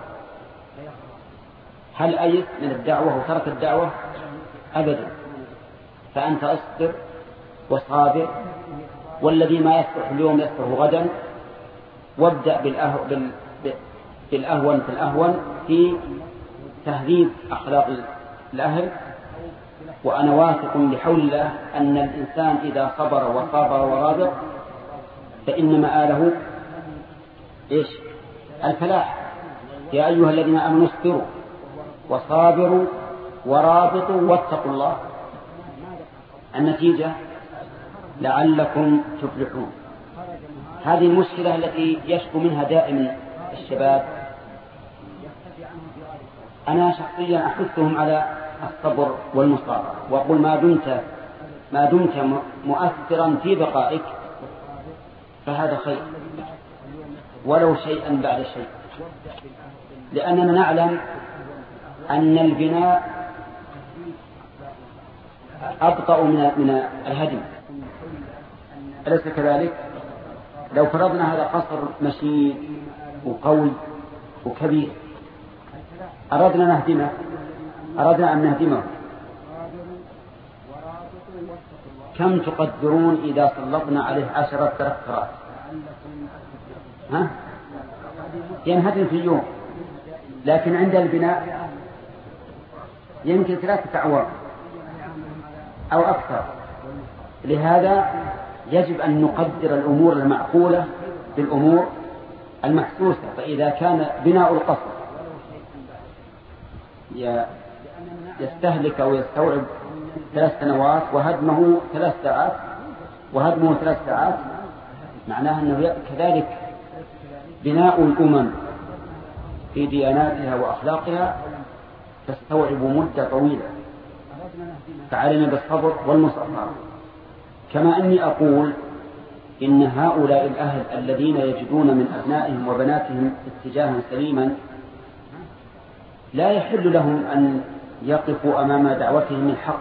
هل أيس من الدعوة وترك الدعوة؟ أبدا. فأنت أصبر وصابر، والذي ما يصلح اليوم يصلح غدا، وابدأ بالأهو بال... بالأهون في الأهون في تهذيب أخلاق الأهل. وأنا واثق بحول الله أن الإنسان إذا صبر وصابر ورابط فإن مآله إيش؟ الفلاح. يا أيها الذين آمنوا اصبروا وصابروا ورابطوا واتقوا الله، النتيجة لعلكم تفلحون. هذه المشكلة التي يشكو منها دائما الشباب. أنا شخصيا أحثهم على الصبر والمصابرة، وأقول ما دمت ما دمت مؤثرا في بقائك فهذا خير، ولو شيئا بعد شيء، لأننا نعلم أن البناء أبطأ من من الهدم، أليس كذلك؟ لو فرضنا هذا قصر مشيد وقوي وكبير أردنا نهدمه أردنا أن نهدمه كم تقدرون إذا سلطنا عليه عشرة تركترات؟ ها؟ ينهدم في يوم، لكن عند البناء يمكن ثلاثة أعوام أو أكثر. لهذا يجب أن نقدر الأمور المعقولة بالأمور المحسوسة. فإذا كان بناء القصر يستهلك أو يستوعب ثلاث سنوات وهدمه ثلاث ساعات وهدمه ثلاث ساعات معناه أنه كذلك بناء الأمم في دياناتها وأخلاقها تستوعب مدة طويلة. فعلينا بالصبر والمصابرة. كما أني أقول إن هؤلاء الأهل الذين يجدون من أبنائهم وبناتهم اتجاها سليما لا يحل لهم أن يقفوا أمام دعوتهم الحق.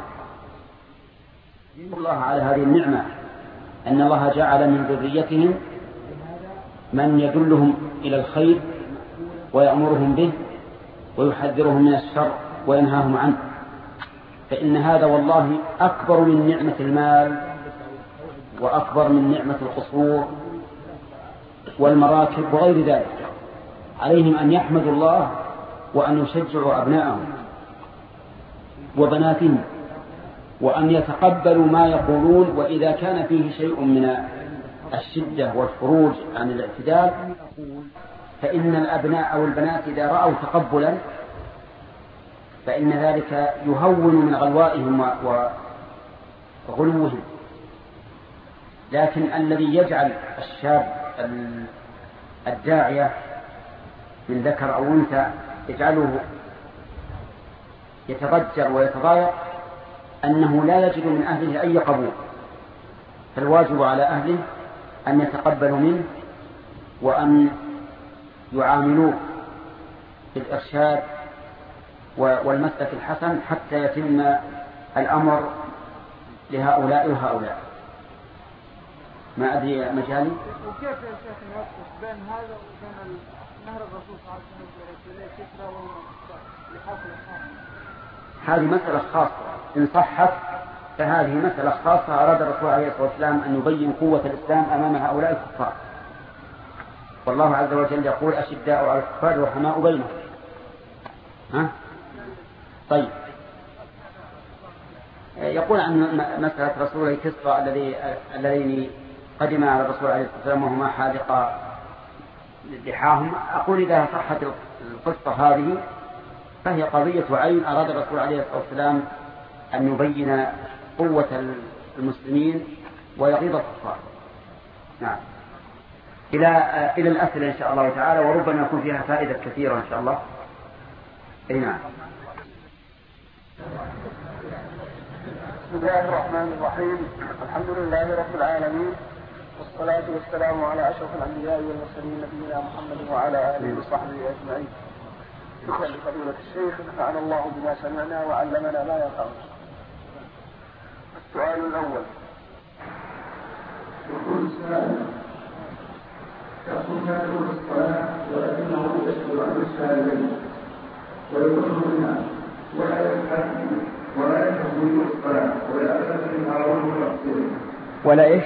الله على هذه النعمة أن الله جعل من ذريتهم من يدلهم إلى الخير ويأمرهم به ويحذرهم من الشر وينهاهم عنه، فإن هذا والله أكبر من نعمة المال وأكبر من نعمة القصور والمراكب وغير ذلك. عليهم أن يحمدوا الله وأن يشجعوا أبنائهم وبناتهم وأن يتقبلوا ما يقولون، وإذا كان فيه شيء من الشدة والخروج عن الاعتدال فإن الأبناء أو البنات إذا رأوا تقبلا فإن ذلك يهون من غلوائهم وغلوهم. لكن الذي يجعل الشاب الداعية من ذكر أو أنثى يجعله يتضجر ويتضايق أنه لا يجد من أهله أي قبول، فالواجب على أهله أن يتقبلوا منه وأن يعاملوه بالإرشاد والمسلك الحسن حتى يتم الأمر لهؤلاء وهؤلاء. ما أدري مجالي. وكيف يا شيخ نوقف بين هذا وبين نهر الرسول صلى الله عليه وسلم إليه كسرى لحاصل الحاصل؟ هذه مسألة خاصة، إن صحت فهذه مسألة خاصة أراد الرسول عليه الصلاة والسلام أن يبين قوة الإسلام أمام هؤلاء الكفار. والله عز وجل يقول أشداء على الكفار رحماء بينهم. ها؟ طيب، يقول عن مسألة رسول كسرى الذي الذين قدم على الرسول عليه الصلاة والسلام وهما حالقا لحاهم. أقول إذا صحت القصة هذه فهي قضية عين أراد الرسول عليه الصلاة والسلام أن يبين قوة المسلمين ويغيظ الكفار. نعم. إلى إلى الأسئلة إن شاء الله تعالى، وربما يكون فيها فائدة كثيرة إن شاء الله. أي نعم. بسم الله الرحمن الرحيم. الحمد لله رب العالمين، والصلاة والسلام على أشرف الأنبياء والمرسلين نبينا محمد وعلى آله وصحبه أجمعين. شكرا لفضيلة الشيخ، نفعنا الله بما سمعنا وعلمنا ما ينفعنا. السؤال الأول: يقول السائل: يقول يدخل الصلاة ولكنه يشغل عن الشهادتين ويكون منها ولا يستحق ولا يستحق الصلاة ولا أساس منها وهو يقصر ولا إيش؟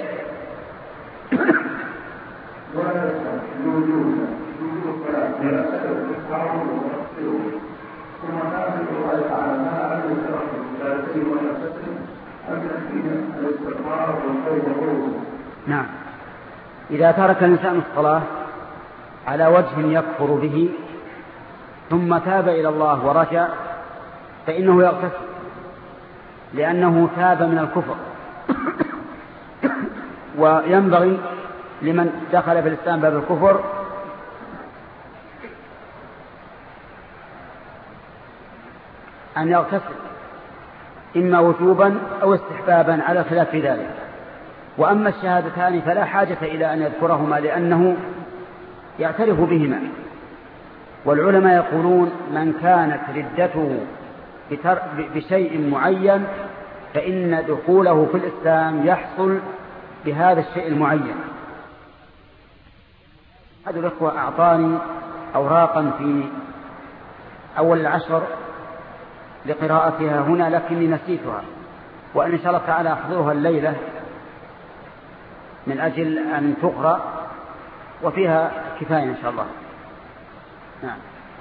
ولا يستحق وجود الصلاة ولا أساس منها وهو يقصر. ثم كان الله تعالى ما أعلم الشرف الشهادتين ولا أساس أم يحكينا الاستقرار والخير والروح. نعم. إذا ترك الإنسان الصلاة على وجه يكفر به ثم تاب إلى الله ورجع فإنه يغتسل، لأنه تاب من الكفر. وينبغي لمن دخل في الإسلام باب الكفر أن يغتسل إما وجوبا أو استحبابا على خلاف ذلك. وأما الشهادتان فلا حاجة إلى أن يذكرهما لأنه يعترف بهما. والعلماء يقولون من كانت ردته بشيء معين فإن دخوله في الإسلام يحصل بهذا الشيء المعين. هذا الأخوة أعطاني أوراقا في أول العشر لقراءتها هنا لكني نسيتها، وأن إن شاء الله تعالى أحضرها الليلة من أجل أن تقرأ وفيها كفاية إن شاء الله. نعم.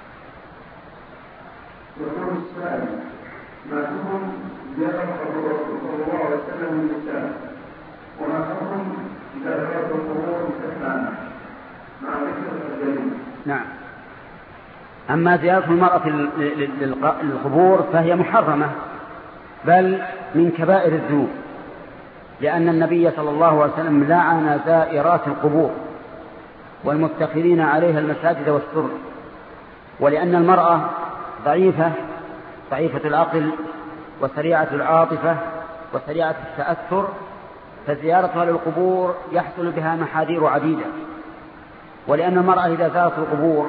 يقول السائل: ما حكم زيارة القبور صلى الله عليه وسلم للنساء؟ وما حكم زيارة القبور للستان مع ذكر الدليل؟ نعم. أما زيارة المرأة للقبور فهي محرمة بل من كبائر الذنوب، لأن النبي صلى الله عليه وسلم لعن زائرات القبور والمتخذين عليها المساجد والسر. ولأن المرأة ضعيفة ضعيفة العقل وسريعة العاطفة وسريعة التأثر، فزيارتها للقبور يحصل بها محاذير عديدة. ولأن المرأة إذا زارت القبور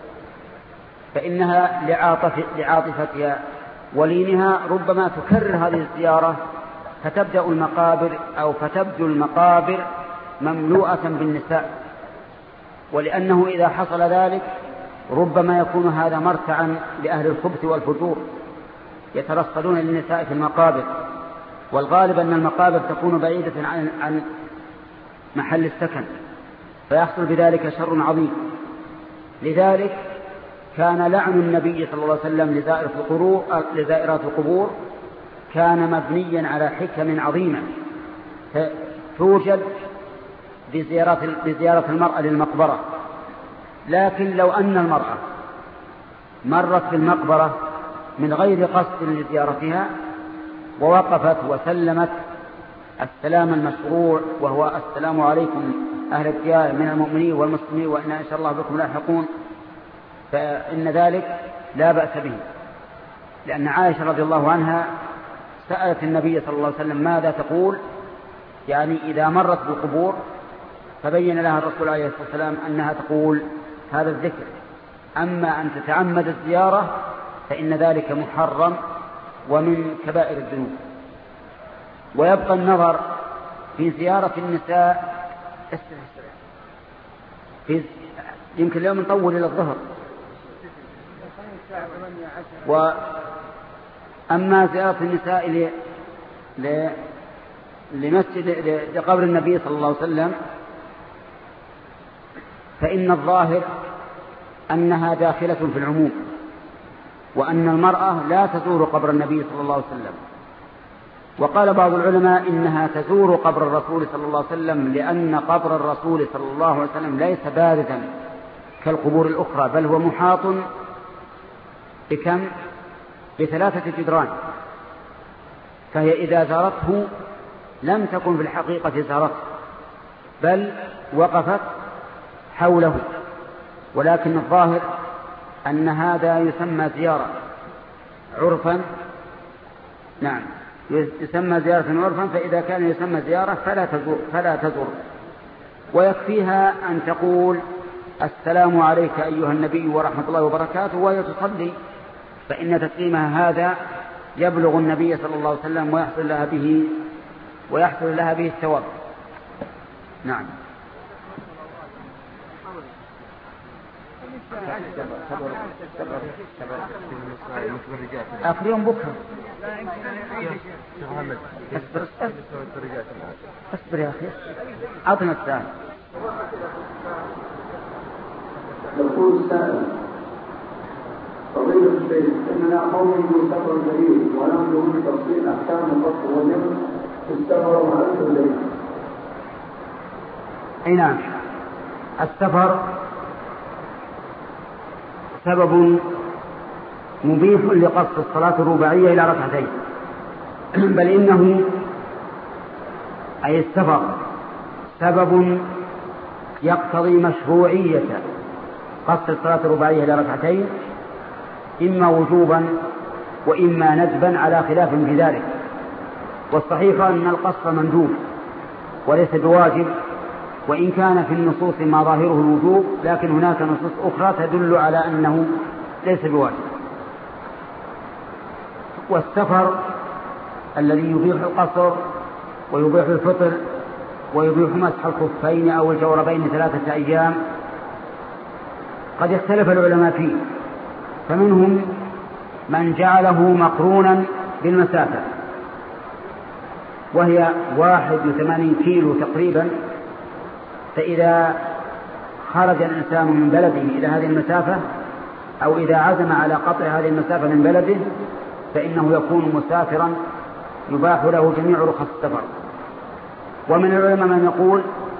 فإنها لعاطفتها ولينها ربما تكرر هذه الزيارة فتبدأ المقابر أو فتبدو المقابر مملوءة بالنساء. ولأنه إذا حصل ذلك ربما يكون هذا مرتعا لأهل الخبث والفجور يترصدون للنساء في المقابر، والغالب أن المقابر تكون بعيدة عن, عن محل السكن، فيحصل بذلك شر عظيم. لذلك كان لعن النبي صلى الله عليه وسلم لزائرات القبور كان مبنيا على حكم عظيمة توجد بزيارة المرأة للمقبرة. لكن لو أن المرأة مرت في المقبرة من غير قصد لزيارتها ووقفت وسلمت السلام المشروع وهو السلام عليكم أهل الديار من المؤمنين والمسلمين وإنا إن شاء الله بكم لاحقون، فإن ذلك لا بأس به. لأن عائشة رضي الله عنها سألت النبي صلى الله عليه وسلم ماذا تقول، يعني إذا مرت بالقبور، فبين لها الرسول عليه الصلاة والسلام أنها تقول هذا الذكر. أما أن تتعمد الزيارة فإن ذلك محرم ومن كبائر الذنوب. ويبقى النظر في زيارة النساء في يمكن اليوم نطول إلى الظهر. وأما زيارة النساء ل... ل... لمسجد لقبر النبي صلى الله عليه وسلم فإن الظاهر أنها داخلة في العموم، وأن المرأة لا تزور قبر النبي صلى الله عليه وسلم. وقال بعض العلماء إنها تزور قبر الرسول صلى الله عليه وسلم لأن قبر الرسول صلى الله عليه وسلم ليس باردا كالقبور الأخرى، بل هو محاط بكم بثلاثة جدران، فهي إذا زارته لم تكن في الحقيقة زارته بل وقفت حوله. ولكن الظاهر أن هذا يسمى زيارة عرفا، نعم يسمى زيارة عرفا، فإذا كان يسمى زيارة فلا تزور, فلا تزور. ويكفيها أن تقول السلام عليك أيها النبي ورحمة الله وبركاته وهي تصلي، فإن تسليمها هذا يبلغ النبي صلى الله عليه وسلم ويحصل لها به ويحصل لها به الثواب. نعم. آخر يوم بكرة. اصبر اصبر يا أخي، أعطنا الساعة. يقول السائل: فضيلة الشيخ، إننا قوم من سفر الجليل ولم يكن تفصيل أحكام القصر والنمر في السفر وعلى الجليل. أي نعم، السفر سبب مبيح لقصر الصلاة الرباعية إلى ركعتين، بل إنه أي السفر سبب يقتضي مشروعية قصر الصلاة الرباعية إلى ركعتين، إما وجوبا وإما ندبا على خلاف في ذلك. والصحيح أن القصر مندوب وليس بواجب، وإن كان في النصوص ما ظاهره الوجوب، لكن هناك نصوص أخرى تدل على أنه ليس بواجب. والسفر الذي يبيح القصر ويبيح الفطر ويبيح مسح الخفين أو الجوربين ثلاثة أيام قد اختلف العلماء فيه، فمنهم من جعله مقرونا بالمسافة وهي واحد وثمانين كيلو تقريبا، فإذا خرج الإنسان من بلده إلى هذه المسافة أو إذا عزم على قطع هذه المسافة من بلده فإنه يكون مسافرا يباح له جميع رخص السفر. ومن العلماء من يقول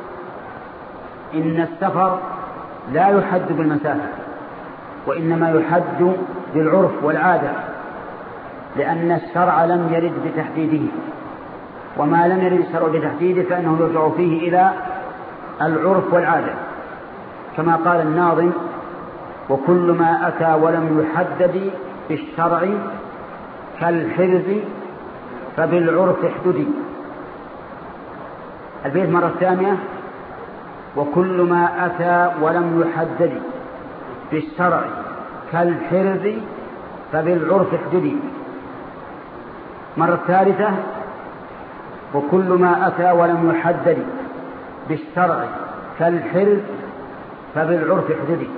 إن السفر لا يحد بالمسافة وإنما يحد بالعرف والعادة، لأن الشرع لم يرد بتحديده، وما لم يرد الشرع بتحديده فإنه يرجع فيه إلى العرف والعادة، كما قال الناظم: وكل ما أتى ولم يحدد بالشرع كالحرز فبالعرف احددي. البيت مرة ثانية: وكل ما أتى ولم يحدد بالشرع كالحرز فبالعرف احددي. مرة ثالثة: وكل ما أتى ولم يحدد بالشرع كالحرز فبالعرف احددي.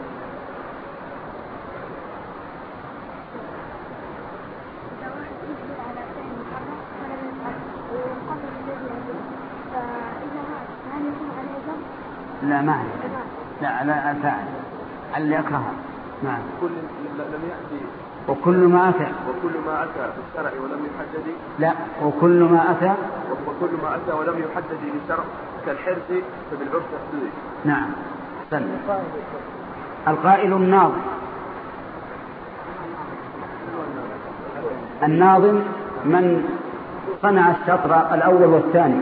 لا ما لا لا أفعل اللي أكرهها. نعم. كل لم يأتي وكل ما أتى وكل ما أتى بالشرع ولم يحدد. لا وكل ما أتى وكل ما أتى ولم يحدد بالشرع كالحرز فبالعرف احددي. نعم. سن. القائل الناظم. الناظم من صنع الشطر الأول والثاني.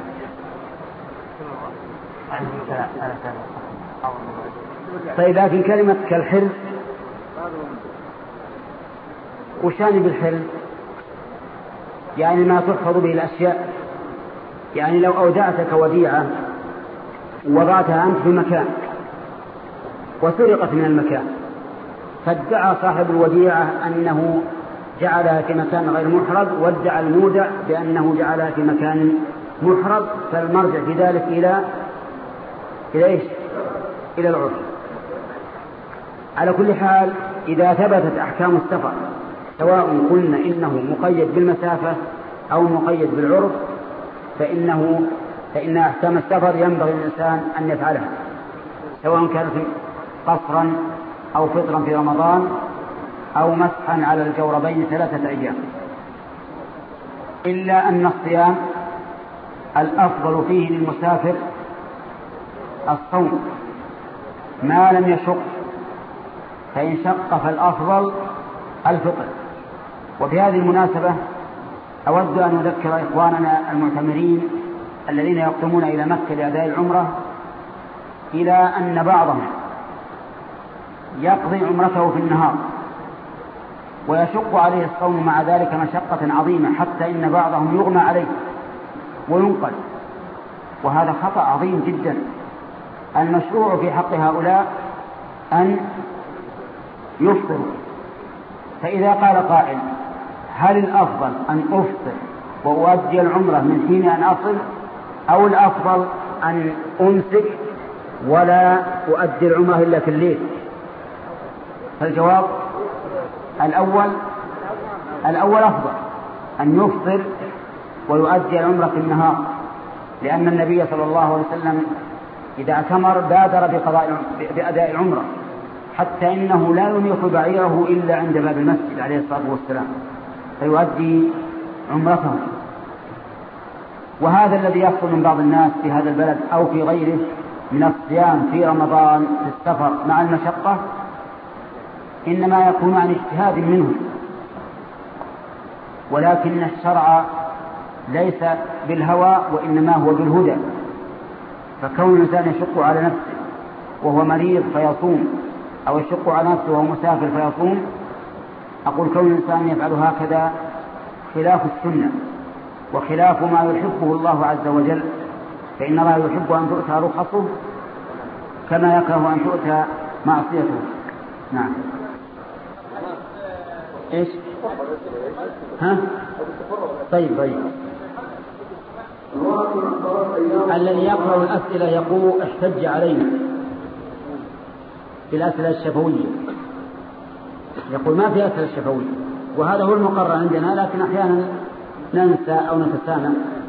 طيب لكن كلمة كالحرز وشان بالحرز يعني ما تحفظ به الأشياء. يعني لو أودعتك وديعة ووضعتها أنت في مكان وسرقت من المكان، فادعى صاحب الوديعة أنه جعلها في مكان غير محرز، وادعى المودع بأنه جعلها في مكان محرز، فالمرجع في ذلك إلى إلى إيش؟ إلى العرف. على كل حال إذا ثبتت أحكام السفر سواء قلنا إنه مقيد بالمسافة أو مقيد بالعرف، فإنه فإن أحكام السفر ينبغي للإنسان أن يفعلها، سواء كانت قصرا أو فطرا في رمضان أو مسحا على الجوربين ثلاثة أيام، إلا أن الصيام الأفضل فيه للمسافر الصوم ما لم يشق، فإن شق فالأفضل الفطر. وبهذه المناسبة أود أن أذكر إخواننا المعتمرين الذين يقدمون إلى مكة لأداء العمرة إلى أن بعضهم يقضي عمرته في النهار ويشق عليه الصوم مع ذلك مشقة عظيمة، حتى إن بعضهم يغمى عليه وينقل، وهذا خطأ عظيم جدا. المشروع في حق هؤلاء أن يفطروا. فإذا قال قائل هل الأفضل أن أفطر وأؤدي العمرة من حين أن أصل، أو الأفضل أن أمسك ولا أؤدي العمرة إلا في الليل؟ فالجواب الأول الأول أفضل، أن يفطر ويؤدي العمرة في النهار، لأن النبي صلى الله عليه وسلم إذا اعتمر بادر بقضاء بأداء العمرة، حتى إنه لا ينيخ بعيره إلا عند باب المسجد عليه الصلاة والسلام فيؤدي عمرته. وهذا الذي يحصل من بعض الناس في هذا البلد أو في غيره من الصيام في رمضان في السفر مع المشقة إنما يكون عن اجتهاد منه، ولكن الشرع ليس بالهوى وإنما هو بالهدى. فكون الإنسان يشق على نفسه وهو مريض فيصوم، أو يشق على نفسه وهو مسافر فيصوم، أقول كون الإنسان يفعل هكذا خلاف السنة وخلاف ما يحبه الله عز وجل، فإن الله يحب أن تؤتى رخصه كما يكره أن تؤتى معصيته. نعم. إيش؟ ها؟ طيب طيب. الذي يقرأ الأسئلة يقول احتج علينا في الأسئلة الشفوية، يقول ما في أسئلة شفوية، وهذا هو المقرر عندنا، لكن أحيانا ننسى أو نتسامح.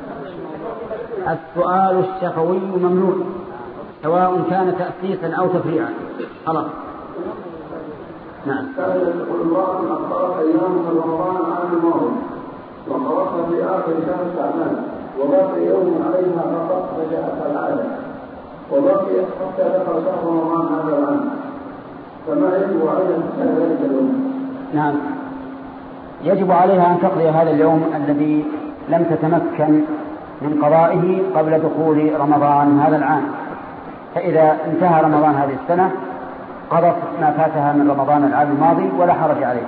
السؤال الشفوي ممنوع سواء كان تأسيسا أو تفريعا. خلاص. نعم. الله أخبرت أيام من رمضان عام الماضي وخرجنا في آخر شهر شعبان وبقي يوم عليها فقط فجاءت العادة وبقيت حتى دخل شهر رمضان هذا العام، فما يجب عليها في ذلك اليوم؟ نعم، يجب عليها أن تقضي هذا اليوم الذي لم تتمكن من قضائه قبل دخول رمضان هذا العام. فإذا انتهى رمضان هذه السنة قضت ما فاتها من رمضان العام الماضي ولا حرج عليه.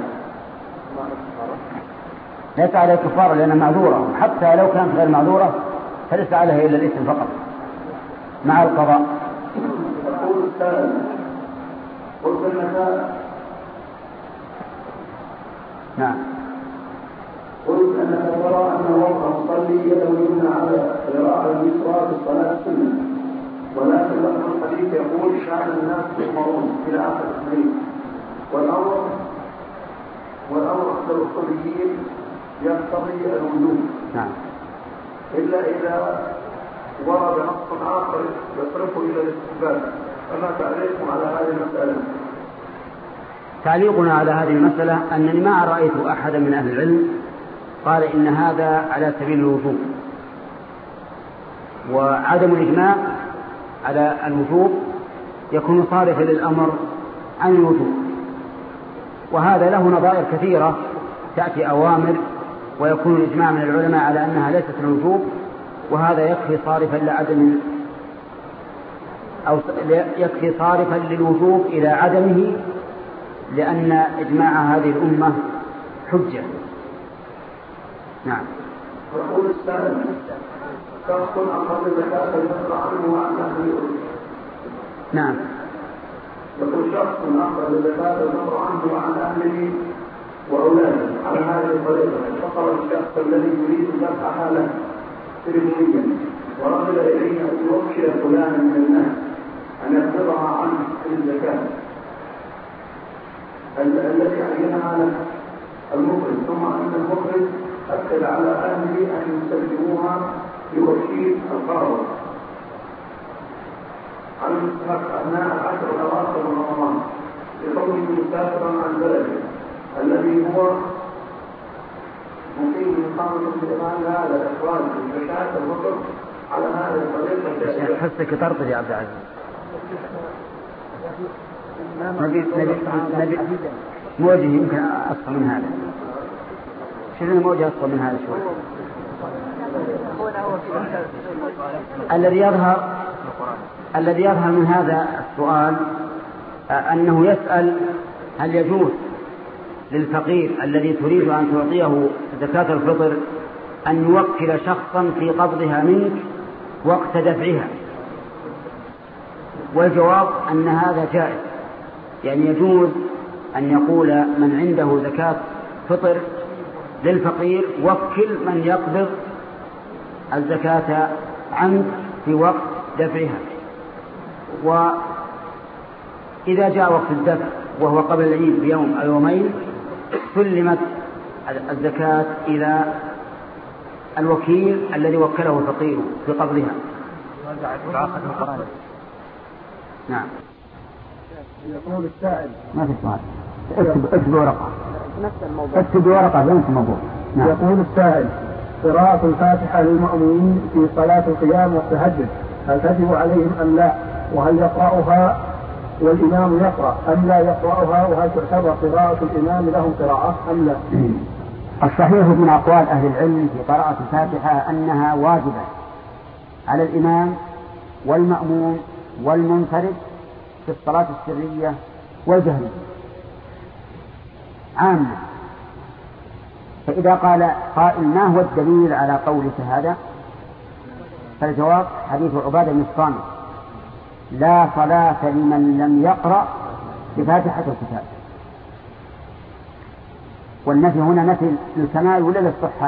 ليس عليه كفارة لأنها معذورة، حتى لو كانت غير معذورة فليس عليها إلا الإثم فقط مع القضاء. يقول السائل قلت أنك نعم قلت أنك ترى أن وضع المصلي يده اليمنى على القراءة اليسرى في الصلاة السنة، ولكن لفظ الحديث يقول شأن الناس يؤمرون إلى آخر الحديث، والأمر والأمر عند الأصوليين يقتضي الوجوب. نعم. إلا إذا ورد نص آخر يصرفه إلى الاستحباب، فما تعليقكم على هذه المسألة؟ تعليقنا على هذه المسألة أنني ما رأيت أحدا من أهل العلم قال إن هذا على سبيل الوجوب، وعدم الإجماع على الوجوب يكون صارفا للأمر عن الوجوب، وهذا له نظائر كثيرة تأتي أوامر ويكون الإجماع من العلماء على أنها ليست الوجوب، وهذا يكفي صارفا لعدم أو يكفي صارفا للوجوب إلى عدمه، لأن إجماع هذه الأمة حجة. نعم. يقول السائل: شخص أخذ زكاة الفطر عنه وعن أهله. نعم. يقول شخص أخذ زكاة الفطر عنه وعن أهله وأولاده على هذه الطريقة، فقر الشخص الذي يريد دفعها له سريا ورغب إليه أن يوكل فلانا من الناس أن يقبضها عنه في الزكاة الذي عينها له المخرج، ثم أن المخرج أكد على أهله أن يسلموها بوكيل القرض على المستحق أثناء العشر الأواخر من رمضان لكونه مسافرا عن بلده الذي هو مقيم مقام الإمام هذا الإخراج الزكاة الفطر على هذه الطريقة. حسك ترطل يا عبد العزيز. نبي نبي نبي موجه يمكن أصفر من هذا. شنو موجه أصفر من هذا شوي؟ الذي يظهر الذي يظهر من هذا السؤال أنه يسأل هل يجوز للفقير الذي تريد أن تعطيه زكاة الفطر أن يوكل شخصا في قبضها منك وقت دفعها؟ والجواب أن هذا جائز، يعني يجوز أن يقول من عنده زكاة فطر للفقير وكل من يقبض الزكاة عنك في وقت دفعها، وإذا جاء وقت الدفع وهو قبل العيد بيوم أو يومين سلمت الزكاة إلى الوكيل الذي وكله الفقير في قبضها. نعم. يقول السائل: ما في سؤال، اكتب ورقة، اكتب ورقة بنت موضوع. نعم. يقول السائل: قراءة الفاتحة للمأمومين في صلاة القيام والتهجد هل تجب عليهم أم لا؟ وهل يقرأها والإمام يقرأ أم لا يقرأها؟ وهل تعتبر قراءة الإمام لهم قراءة أم لا؟ الصحيح من أقوال أهل العلم في قراءة الفاتحة أنها واجبة على الإمام والمأموم والمنفرد في الصلاة السرية والجهرية عامة. فإذا قال قائل ما هو الدليل على قولك هذا؟ فالجواب حديث عبادة بن الصامت: لا صلاة لمن لم يقرأ بفاتحة الكتاب. والنفي هنا نفي للكمال ولا للصحة؟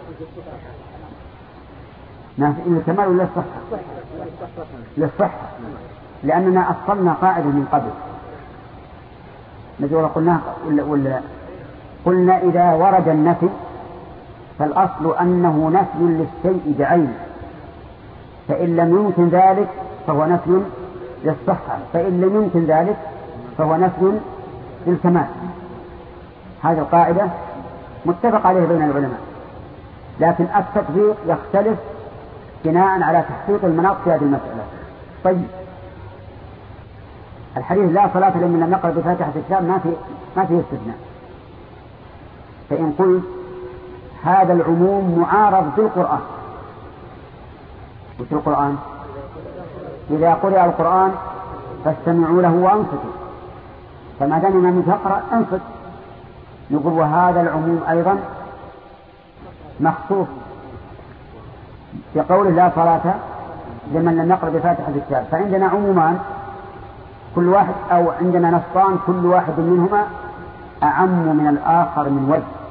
نفي للكمال ولا للصحة؟ للصحة، لأننا أصلنا قاعدة من قبل نجول قلنا ولا ولا قلنا إذا ورد النفي فالأصل أنه نفي للشيء بعينه، فإن لم يمكن ذلك فهو نفي للصحة، فإن لم يمكن ذلك فهو نفي للكمال. هذه القاعدة متفق عليه بين العلماء، لكن التطبيق يختلف بناء على تحقيق المناط في هذه المسألة. طيب، الحديث لا صلاة لمن لم يقرأ بفاتحة الكتاب ما في ما فيه استثناء. فإن قلت هذا العموم معارض بالقرآن، وش القرآن؟ إذا قرأ القرآن فاستمعوا له وأنصتوا، فما دام من تقرأ أنصت. نقول وهذا العموم أيضا مخصوص بقول لا صلاة لمن لم يقرأ بفاتحة الكتاب. فعندنا عمومان كل واحد، أو عندنا نصان كل واحد منهما أعم من الآخر من وجه،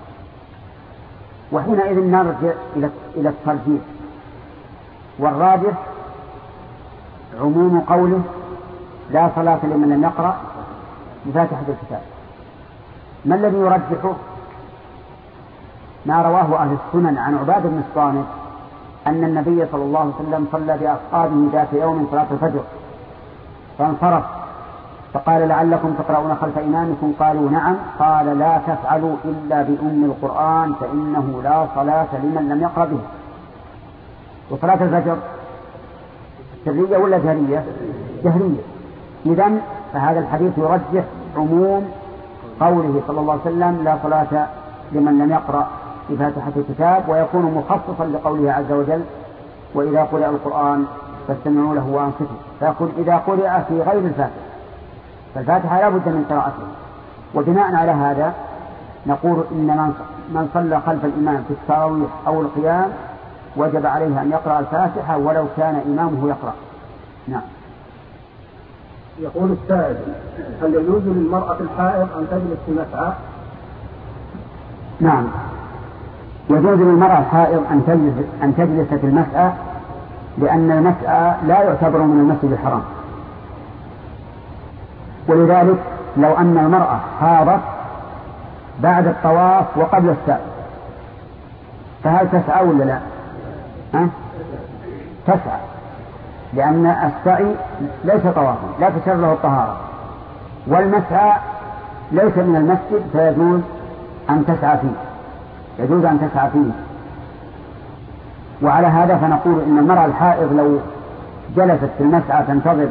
وحينئذ نرجع إلى الترجيح، والراجح عموم قوله لا صلاة لمن لم يقرأ بفاتحة الكتاب. ما الذي يرجحه؟ ما رواه أهل السنن عن عبادة بن الصامت أن النبي صلى الله عليه وسلم صلى بأصحابه ذات يوم صلاة الفجر فانصرف فقال لعلكم تقرؤون خلف إمامكم؟ قالوا نعم. قال لا تفعلوا إلا بأم القرآن فإنه لا صلاة لمن لم يقرأ به. وصلاة الفجر سرية ولا جهرية؟ جهرية. إذن فهذا الحديث يرجح عموم قوله صلى الله عليه وسلم لا صلاة لمن لم يقرأ بفاتحة الكتاب، ويكون مخصصا لقوله عز وجل وإذا قرأ القرآن فاستمعوا له وأنصتوا. فيقول إذا قرأ في غير الفاتحة فالفاتحة لا بد من قراءته. وبناء على هذا نقول إن من من صلى خلف الإمام في التراويح أو القيام وجب عليه أن يقرأ الفاتحة ولو كان إمامه يقرأ. نعم. يقول السائل: هل يجوز للمرأة الحائض أن تجلس في مسعى؟ نعم، يجوز للمرأة الحائض أن تجلس, أن تجلس في المسعى، لأن المسعى لا يعتبر من المسجد الحرام. ولذلك لو أن المرأة حاضت بعد الطواف وقبل السعي فهل تسعى ولا لا؟ ها؟ تسعى، لأن السعي ليس طوافا لا تشر له الطهارة، والمسعى ليس من المسجد فيجوز أن تسعى فيه يجوز أن تسعى فيه وعلى هذا فنقول إن المرأة الحائض لو جلست في المسعى تنتظر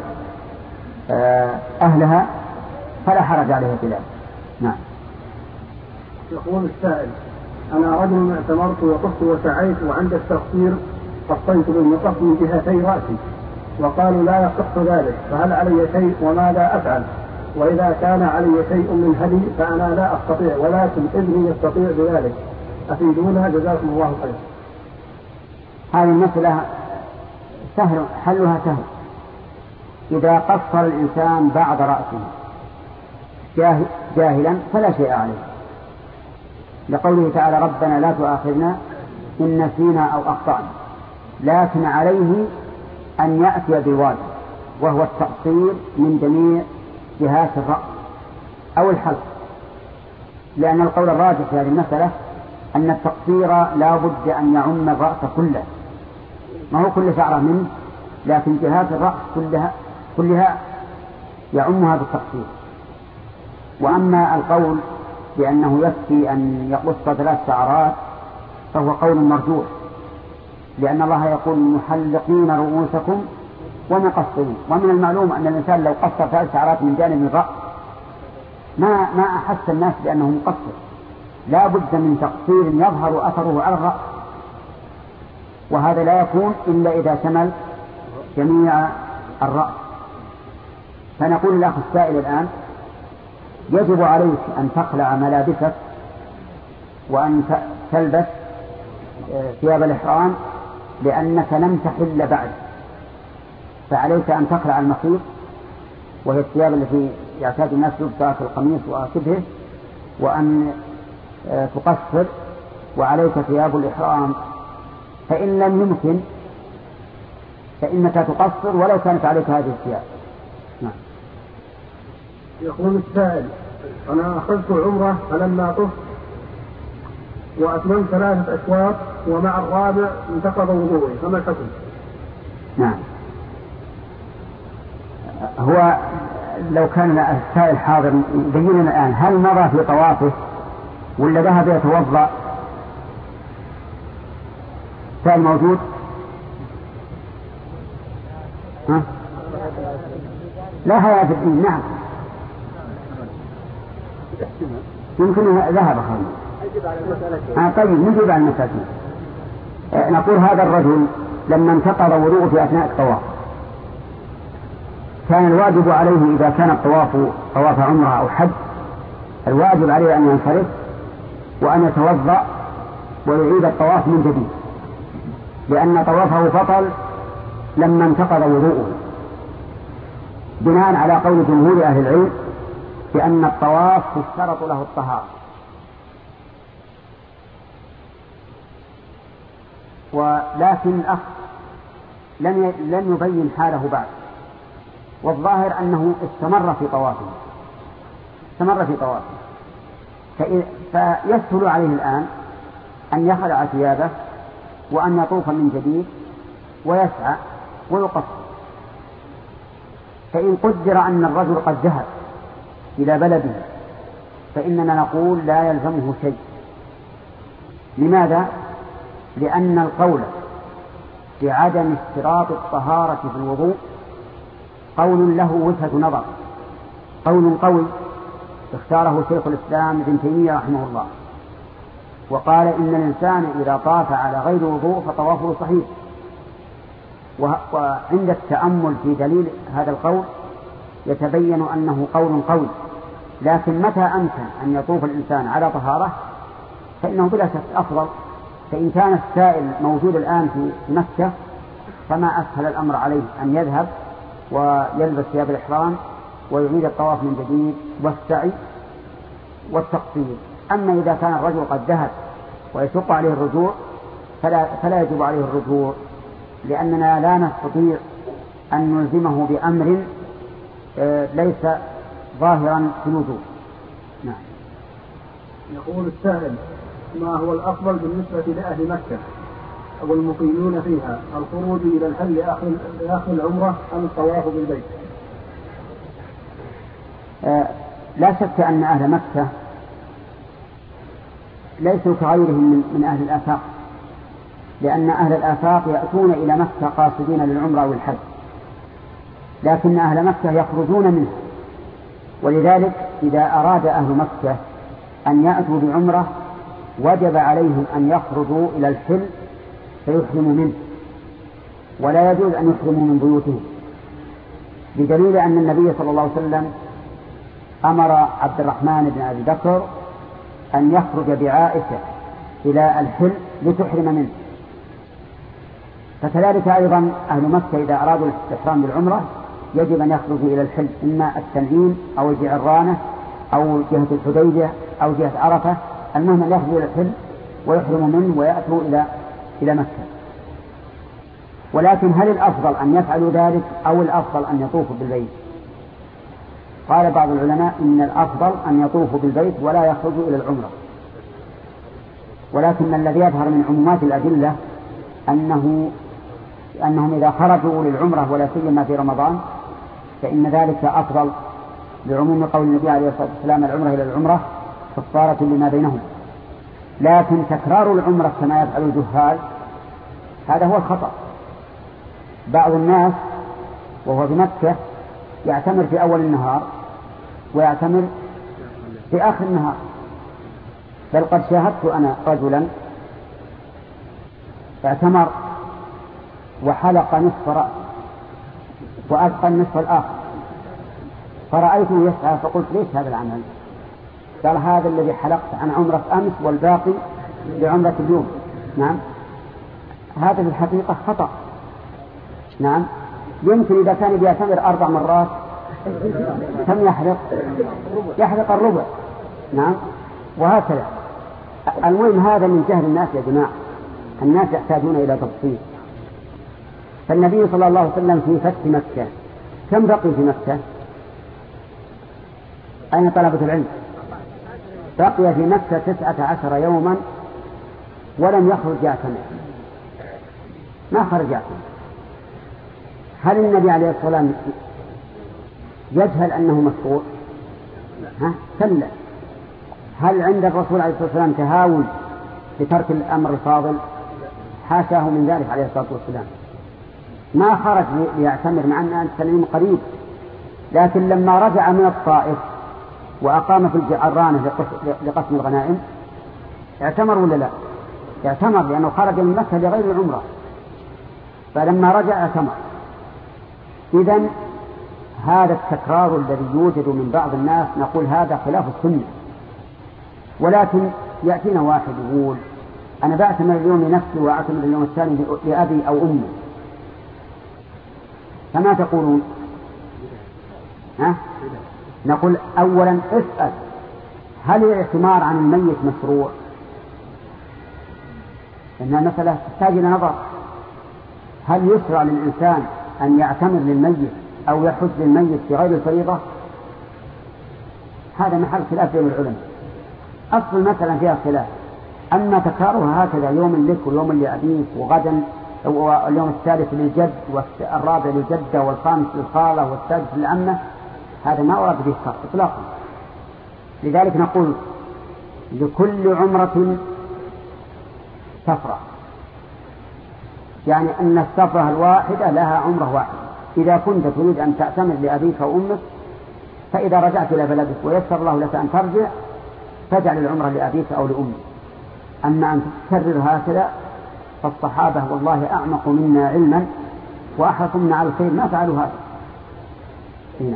أهلها فلا حرج عليها في ذلك. نعم. يقول السائل: أنا رجل اعتمرت وطفت وسعيت وعند التقصير قصيت بالمقص من جهتي رأسي، وقالوا لا يصح ذلك، فهل علي شيء وماذا أفعل؟ وإذا كان علي شيء من هدي فأنا لا أستطيع ولكن ابني يستطيع بذلك، أفيدونا جزاكم الله خير. هذه المسألة سهل، حلها سهل. إذا قصر الإنسان بعض رأسه جاهلا فلا شيء عليه، لقوله تعالى: ربنا لا تؤاخذنا إن نسينا أو أخطأنا، لكن عليه أن يأتي بالواجب وهو التقصير من جميع جهات الرأس أو الحلق، لأن القول الراجح في هذه المسألة أن التقصير لا بد أن يعم الرأس كله، ما هو كل شعرة منه، لكن جهات الرأس كلها كلها يعمها بالتقصير. وأما القول بأنه يكفي أن يقص ثلاث شعرات فهو قول مرجوح، لأن الله يقول: محلقين رؤوسكم ومقصرين. ومن المعلوم أن الإنسان لو قصر ثلاث شعرات من جانب الرأس ما ما أحس الناس بأنه مقصر، لا بد من تقصير يظهر أثره على الرأس، وهذا لا يكون إلا إذا شمل جميع الرأس. فنقول للأخ السائل الآن: يجب عليك أن تخلع ملابسك وأن تلبس ثياب الإحرام لأنك لم تحل بعد، فعليك أن تخلع المخيط وهي الثياب التي يعتاد الناس لبسها كالقميص وشبهه، وأن تقصر، وعليك ثياب الإحرام، فإن لم يمكن فإنك تقصر ولو كانت عليك هذه الثياب. نعم. يقول السائل: أنا أخذت عمرة فلما طفت وأتممت ثلاثة أشواط ومع الرابع انتقض وضوئي، فما الحكم؟ نعم، هو لو كان السائل حاضر يبين لنا الآن هل مضى في طوافه ولا ذهب يتوضأ؟ سائل موجود؟ ها؟ لا حياة في الدين. نعم، يمكن ذهب خالد. آه طيب نجيب عن المسألة. آه نقول هذا الرجل لما انتقض وضوءه في أثناء الطواف كان الواجب عليه إذا كان الطواف طواف عمره أو حج الواجب عليه أن ينصرف وأن يتوضأ ويعيد الطواف من جديد، لأن طوافه بطل لما انتقض وضوءه، بناء على قول جمهور أهل العلم بأن الطواف تشترط له الطهارة. ولكن الأخ لم لم يبين حاله بعد، والظاهر أنه استمر في طوافه استمر في طوافه فيسهل عليه الآن أن يخلع ثيابه وأن يطوف من جديد ويسعى ويقصر. فإن قدر أن الرجل قد ذهب إلى بلده فإننا نقول لا يلزمه شيء. لماذا؟ لأن القول بعدم اشتراط الطهارة في الوضوء قول له وجهة نظر، قول قوي اختاره شيخ الإسلام ابن تيمية رحمه الله، وقال إن الإنسان إذا طاف على غير وضوء فطوافه صحيح. وعند التأمل في دليل هذا القول يتبين أنه قول قوي، لكن متى أمكن أن يطوف الإنسان على طهارة فإنه بلا شك أفضل. فإن كان السائل موجود الآن في مكة فما أسهل الأمر عليه أن يذهب ويلبس ثياب الإحرام ويعيد الطواف من جديد والسعي والتقصير. أما إذا كان الرجل قد ذهب ويشق عليه الرجوع فلا, فلا يجب عليه الرجوع، لأننا لا نستطيع أن نلزمه بأمر ليس ظاهرا في الوجوب. نعم. يقول السائل: ما هو الأفضل بالنسبة لأهل مكة أو المقيمين فيها، الخروج إلى الحل لآخر العمرة أم الطواف بالبيت؟ آه لا شك أن أهل مكة ليسوا كغيرهم من أهل الآفاق، لأن أهل الآفاق يأتون إلى مكة قاصدين للعمرة والحج، لكن أهل مكة يخرجون منه. ولذلك إذا أراد أهل مكة أن يأتوا بعمرة وجب عليهم أن يخرجوا إلى الحل فيحرموا منه، ولا يجوز أن يحرموا من بيوتهم، بدليل أن النبي صلى الله عليه وسلم أمر عبد الرحمن بن أبي بكر أن يخرج بعائشة إلى الحل لتحرم منه. فكذلك أيضا أهل مكة إذا أرادوا الاستحرام بالعمرة يجب أن يخرجوا إلى الحل، إما التنعيم أو الجعرانة أو جهة الحديبية أو جهة عرفة، المهم أن يخرجوا إلى الحل ويحرموا منه ويأتوا إلى إلى مكة. ولكن هل الأفضل أن يفعلوا ذلك أو الأفضل أن يطوفوا بالبيت؟ قال بعض العلماء إن الأفضل أن يطوفوا بالبيت ولا يخرجوا إلى العمرة، ولكن الذي يظهر من عمومات الأدلة أنه أنهم إذا خرجوا للعمرة ولا سيما في رمضان فإن ذلك أفضل، لعموم قول النبي عليه الصلاة والسلام: العمرة إلى العمرة كفارة لما بينهم. لكن تكرار العمرة كما يفعل الجهال هذا هو الخطأ. بعض الناس وهو في مكة يعتمر في أول النهار ويعتمر في آخر النهار، بل قد شاهدت أنا رجلا اعتمر وحلق نصف رأس وأبقى النصف الآخر، فرأيته يسعى فقلت: ليش هذا العمل؟ قال: هذا الذي حلقت عن عمرة أمس والباقي لعمرة اليوم. نعم، هذا في الحقيقة خطأ. نعم، يمكن إذا كان بيعتمر أربع مرات كم يحلق؟ يحلق الربع. نعم، وهكذا. المهم هذا من جهل الناس يا جماعة، الناس يحتاجون إلى تفصيل. فالنبي صلى الله عليه وسلم في فتح مكة كم بقي في مكة؟ أين طلبة العلم؟ بقي في مكة تسعة عشر يوما ولم يخرج يعتمر، ما خرج يعتمر. هل النبي عليه الصلاة والسلام يجهل أنه مشروع؟ ها؟ كلا. هل عند الرسول عليه الصلاة والسلام تهاون لترك الأمر الفاضل؟ حاشاه من ذلك عليه الصلاة والسلام. ما خرج ليعتمر مع أن التنعيم قريب، لكن لما رجع من الطائف وأقام في الجعرانة لقسم الغنائم اعتمر ولا لا؟ اعتمر، لأنه خرج من مكة لغير العمرة، فلما رجع اعتمر. إذن هذا التكرار الذي يوجد من بعض الناس نقول هذا خلاف السنة. ولكن يأتينا واحد يقول: أنا بعتمر اليوم لنفسي وأعتمر اليوم الثاني لأبي أو أمي، فما تقولون؟ ها؟ نقول: أولا اسأل هل الاعتمار عن الميت مشروع؟ إنها مسألة تحتاج إلى نظر. هل يشرع للإنسان أن يعتمر للميت أو يحج للميت بغير الفريضة؟ هذا محل خلاف بين العلماء، أصل المسألة فيها خلاف. أما تكرارها هكذا يوم لك ويوم لأبيك وغدا واليوم الثالث للجد والرابع للجدة والخامس للخالة والسادس للعمة، هذا ما ورد به الشرع إطلاقا. لذلك نقول: لكل عمرة سفرة، يعني أن السفرة الواحدة لها عمرة واحدة. إذا كنت تريد أن تعتمر لأبيك وأمك فإذا رجعت إلى بلدك ويسر الله لك أن ترجع فاجعل العمرة لأبيك أو لأمك. أما أن تكرر هكذا فالصحابة والله أعمق منا علما وأحرص منا على الخير ما فعلوا هذا. هنا.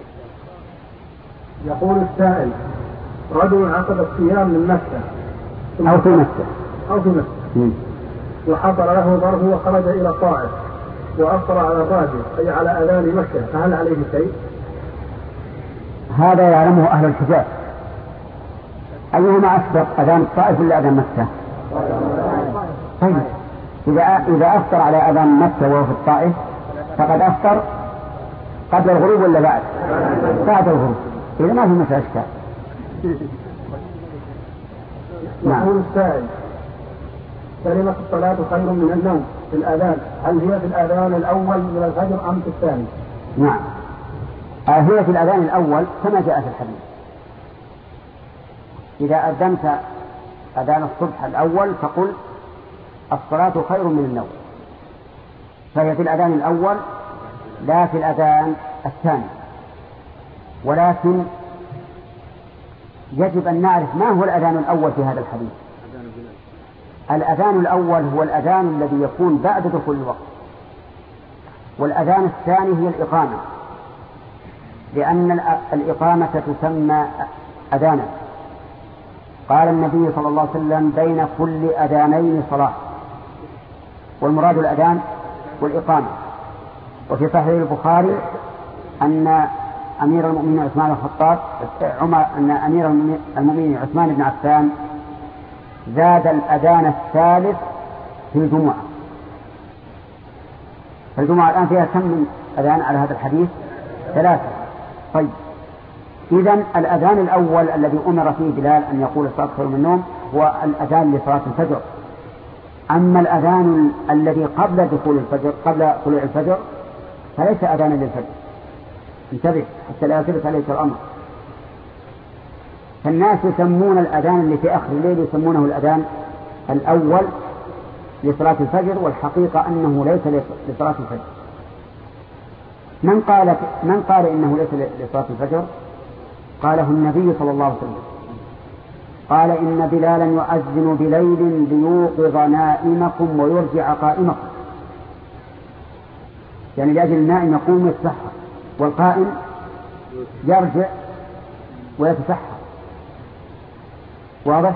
يقول السائل: رجل عقد الصيام من مكة أو في مكة أو في مكة وحصل له ظرف وخرج إلى الطائف وأفطر على الراجل أي على أذان مكة، فهل عليه شيء؟ هذا يعلمه أهل الحجاز. أيهما أسبق، أذان الطائف ولا أذان مكة؟ طيب إذا إذا أفطر على أذان مكة وهو في الطائف فقد أفطر قبل الغروب ولا بعد؟ بعد الغروب، إذا ما في مثل أشكال. يقول السائل: كلمة الصلاة خير من النوم في الأذان، هل هي في الأذان الأول من الفجر أم في الثاني؟ نعم، هي في الأذان الأول كما جاء في الحديث. إذا أذنت أذان الصبح الأول فقل الصلاة خير من النوم، فهي في الأذان الأول لا في الأذان الثاني. ولكن يجب أن نعرف ما هو الأذان الأول في هذا الحديث. الأذان الأول هو الأذان الذي يكون بعد دخول الوقت، والأذان الثاني هي الإقامة، لأن الإقامة تسمى أذانا. قال النبي صلى الله عليه وسلم: بين كل أذانين صلاة، والمراد الأذان والإقامة. وفي صحيح البخاري أن أمير المؤمنين عثمان بن الخطاب عمر أن أمير المؤمنين عثمان بن عفان زاد الأذان الثالث في الجمعة. فالجمعة الآن فيها كم من أذان على هذا الحديث؟ ثلاثة. طيب، إذن الأذان الأول الذي أمر فيه بلال أن يقول الصلاة خير من النوم هو الأذان لصلاة الفجر. أما الأذان الذي قبل دخول الفجر قبل طلوع الفجر فليس أذانا للفجر. انتبه حتى لا يلتبس عليك الأمر. فالناس يسمون الأذان اللي في آخر الليل يسمونه الأذان الأول لصلاة الفجر، والحقيقة أنه ليس لصلاة الفجر. من قال من قال إنه ليس لصلاة الفجر؟ قاله النبي صلى الله عليه وسلم، قال: إن بلالا يؤذن بليل ليوقظ نائمكم ويرجع قائمكم. يعني لأجل النائم يقوم يتسحر، والقائم يرجع ويتسحر. واضح؟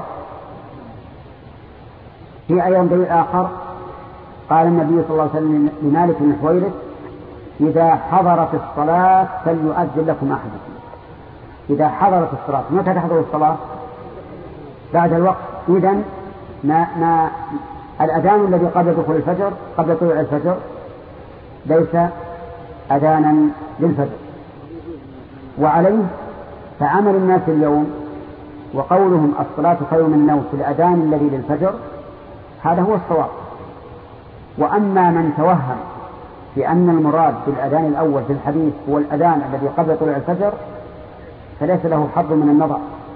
في أيام دليل آخر قال النبي صلى الله عليه وسلم لمالك بن حويرث: إذا حضرت الصلاة فليؤذن لكم أحدكم. إذا حضرت الصلاة، متى تحضر الصلاة؟ بعد الوقت. إذن ما ما الأذان الذي قبل دخول الفجر قبل طلوع الفجر ليس أذانا للفجر. وعليه فعمل الناس اليوم وقولهم الصلاة خير من النوم في الأذان الذي للفجر هذا هو الصواب. وأما من توهم بأن المراد بالأذان الأول في الحديث هو الأذان الذي قبل طلوع الفجر فليس له حظ من النظر.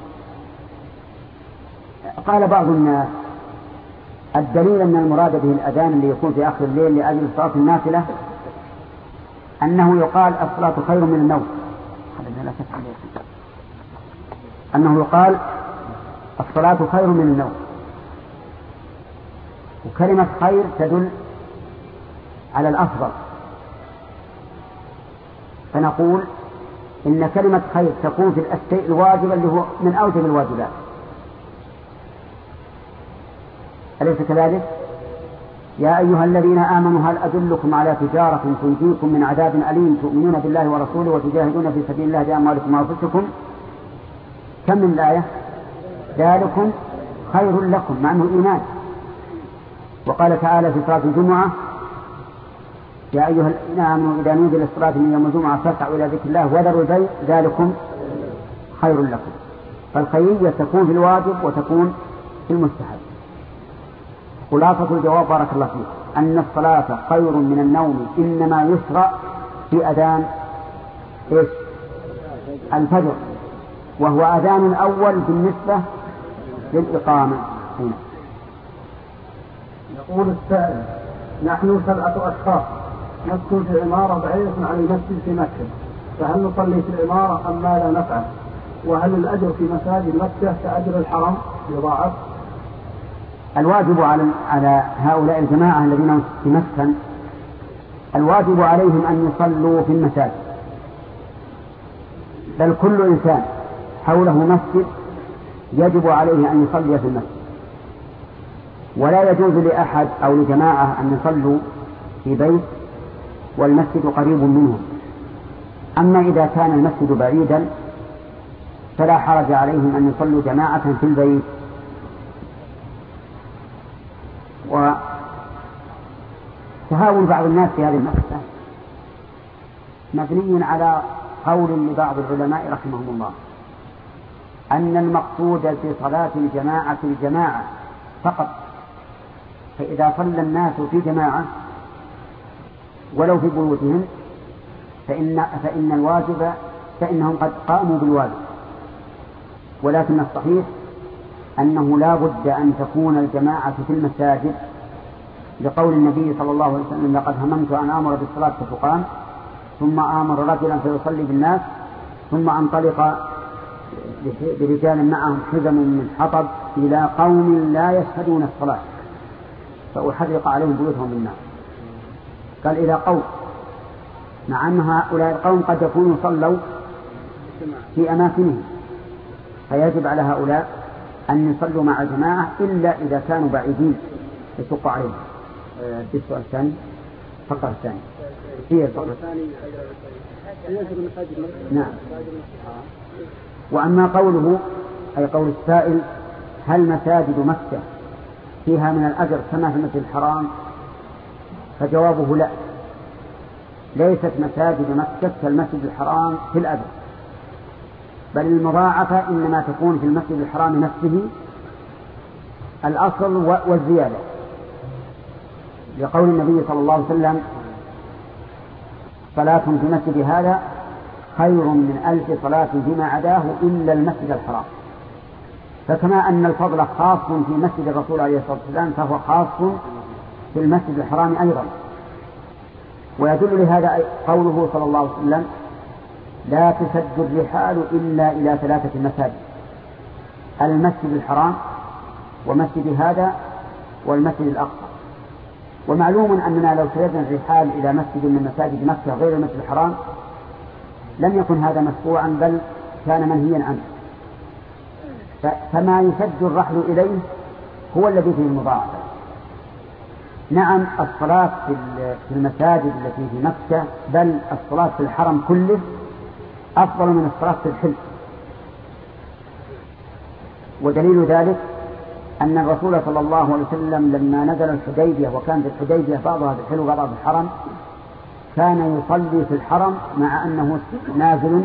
قال بعض الناس: الدليل أن المراد به الأذان اللي يكون في آخر الليل لأجل صلاة النافلة أنه يقال الصلاة خير من النوم. أنه يقال الصلاة خير من النوم، وكلمة خير تدل على الأفضل، فنقول إن كلمة خير تكون في الشيء الواجب اللي هو من أوجب الواجبات. أليس كذلك؟ يا أيها الذين آمنوا هل أدلكم على تجارة تنجيكم من عذاب أليم تؤمنون بالله ورسوله وتجاهدون في سبيل الله بأموالكم وأنفسكم. كم من الآية؟ ذلكم خير لكم، مع أنه إيمان. وقال تعالى في صلاة الجمعة: يا أيها الذين آمنوا إذا نودي للصلاة من يوم الجمعة فاسعوا إلى ذكر الله وذروا البيع ذلكم خير لكم. فالخيرية تكون في الواجب وتكون في المستحب. خلاصة الجواب بارك الله فيك أن الصلاة خير من النوم إنما يشرع في أذان إيش؟ الفجر، وهو أذان أول بالنسبة للإقامة. هنا يقول السائل: نحن سبعة أشخاص نسكن في عمارة بعيدة عن المسجد في مكة، فهل نصلي في العمارة أم ماذا نفعل؟ وهل الأجر في مساجد مكة كأجر الحرم يضاعف؟ الواجب على على هؤلاء الجماعة الذين في مسكن، الواجب عليهم أن يصلوا في المساجد، بل كل إنسان حوله مسجد يجب عليه أن يصلي في المسجد. ولا يجوز لأحد أو لجماعة أن يصلوا في بيت والمسجد قريب منهم. أما إذا كان المسجد بعيدا فلا حرج عليهم أن يصلوا جماعة في البيت. وتهاون بعض الناس في هذه المسألة مبني على قول لبعض العلماء رحمهم الله أن المقصود في صلاة الجماعة الجماعة فقط، فإذا صلى الناس في جماعة ولو في بيوتهم فإن, فإن الواجب فإنهم قد قاموا بالواجب، ولكن الصحيح أنه لا بد أن تكون الجماعة في المساجد لقول النبي صلى الله عليه وسلم لقد هممت أن آمر بالصلاة فتقام ثم آمر رجلا فيصلي بالناس ثم انطلق برجال معهم حزم من حطب إلى قوم لا يشهدون الصلاة فأحرق عليهم بيوتهم بالنار. قال إلى قوم، مع أن هؤلاء القوم قد يكونوا صلوا في أماكنهم، فيجب على هؤلاء أن يصلوا مع الجماعة إلا إذا كانوا بعيدين يشق عليهم. في السؤال الثاني فقرة الثاني هي الفقرة الثانية. نعم. وأما قوله أي قول السائل هل مساجد مكة فيها من الأجر كما في المسجد الحرام، فجوابه لا، ليست مساجد مكة كالمسجد الحرام في الأجر، بل المضاعفة إنما تكون في المسجد الحرام نفسه الأصل والزيادة، لقول النبي صلى الله عليه وسلم صلاة في مسجد هذا خير من ألف صلاة فيما عداه إلا المسجد الحرام. فكما أن الفضل خاص في مسجد الرسول عليه الصلاة والسلام فهو خاص في المسجد الحرام أيضا. ويدل لهذا قوله صلى الله عليه وسلم لا تسد الرحال إلا إلى ثلاثة مساجد: المسجد الحرام ومسجد هذا والمسجد الأقصى. ومعلوم أننا لو سردنا الرحال إلى مسجد من مساجد مكة غير المسجد الحرام لم يكن هذا مشروعا بل كان منهيا عنه، فما يشد الرحل إليه هو الذي فيه المضاعفة. نعم الصلاة في المساجد التي في مكة بل الصلاة في الحرم كله أفضل من الصلاة في الحل، ودليل ذلك أن الرسول صلى الله عليه وسلم لما نزل الحديبية وكانت الحديبية بعضها في الحل وبعضها في الحرم كان يصلي في الحرم مع أنه نازل،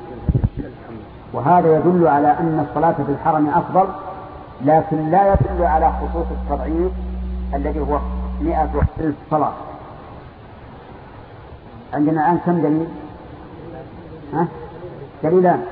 وهذا يدل على أن الصلاة في الحرم أفضل، لكن لا يدل على خصوص التضعيف الذي هو مئة ألف صلاة. عندنا الآن كم دليل؟ ها؟ دليلان.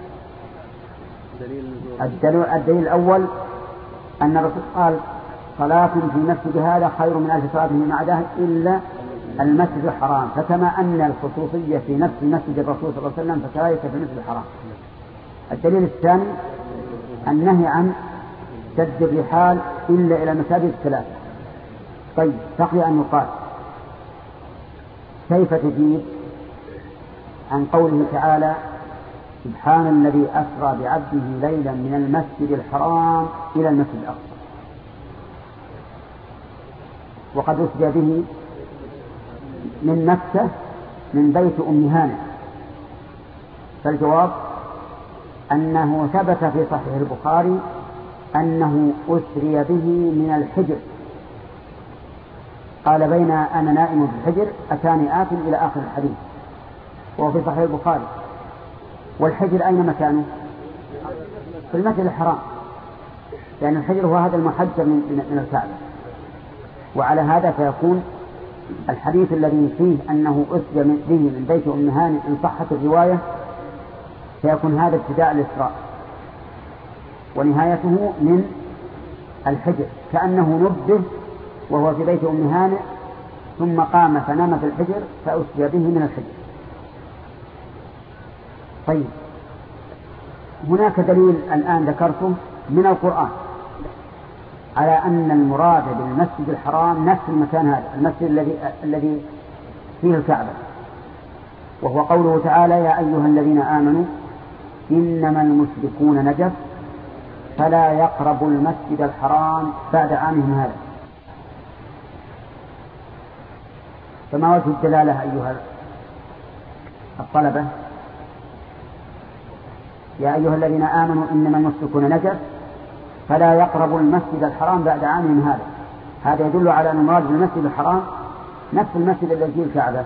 الدليل, الدليل الأول أن الرسول قال صلاة في مسجد هذا خير من ألف صلاة فيما عداه إلا المسجد الحرام، فكما أن الخصوصية في نفس مسجد الرسول صلى الله عليه وسلم فكذلك في المسجد الحرام. الدليل الثاني النهي عن سد الرحال إلا إلى المساجد الثلاثة. طيب بقي أن يقال كيف تجيب عن قوله تعالى سبحان الذي أسرى بعبده ليلا من المسجد الحرام إلى المسجد الأقصى وقد أسري به من مكة من بيت أم هانئ؟ فالجواب أنه ثبت في صحيح البخاري أنه أسري به من الحجر، قال بين أنا نائم في الحجر أتاني آت إلى آخر الحديث، وهو في صحيح البخاري. والحجر أين مكانه؟ في المسجد الحرام، لأن يعني الحجر هو هذا المحجر من الكعبة. وعلى هذا فيكون الحديث الذي فيه أنه أسري به من بيت أم هانئ إن صحت الرواية فيكون هذا ابتداء الإسراء ونهايته من الحجر، كأنه نبه وهو في بيت أم هانئ ثم قام فنام في الحجر فأسري به من الحجر. طيب هناك دليل الآن ذكرته من القرآن على أن المراد بالمسجد الحرام نفس المكان هذا المسجد الذي الذي فيه الكعبة، وهو قوله تعالى يا أيها الذين آمنوا إنما المشركون نجس فلا يقربوا المسجد الحرام بعد عامهم هذا. فما وجه الدلالة أيها الطلبة؟ يا أيها الذين آمنوا إنما المشركون نجس فلا يقربوا المسجد الحرام بعد عامهم هذا. هذا يدل على أن المراد بالمسجد الحرام نفس المسجد الذي فيه الكعبة.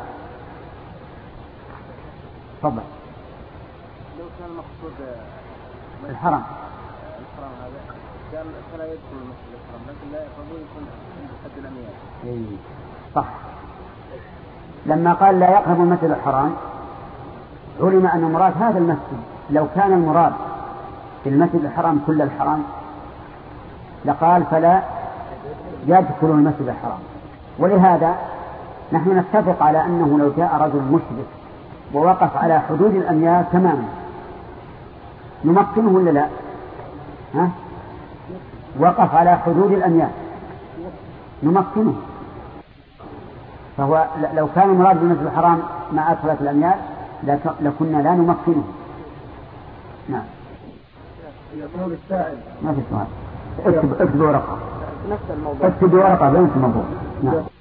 تفضل. لو كان المقصود الحرام الحرام هذا كان فلا يدخل المسجد الحرام، لكن لا يقربون يكون عند حد الأميال. إيه. صح. لما قال لا يقرب المسجد الحرام علم أن المراد هذا المسجد. لو كان المراد بالمسجد الحرام كل الحرام لقال فلا يدخل المسجد الحرام. ولهذا نحن نتفق على أنه لو جاء رجل مشرك ووقف على حدود الأميال تماما نمكنه ولا لا؟ ها؟ وقف على حدود الأميال نمكنه. فهو لو كان المراد بالمسجد الحرام مع أدخلة الأميال لكنا لا نمكنه. نعم. يقول السائل ما في سؤال. اكتب اكتب ورقة. نفس الموضوع. اكتب ورقة بين الموضوع. نعم.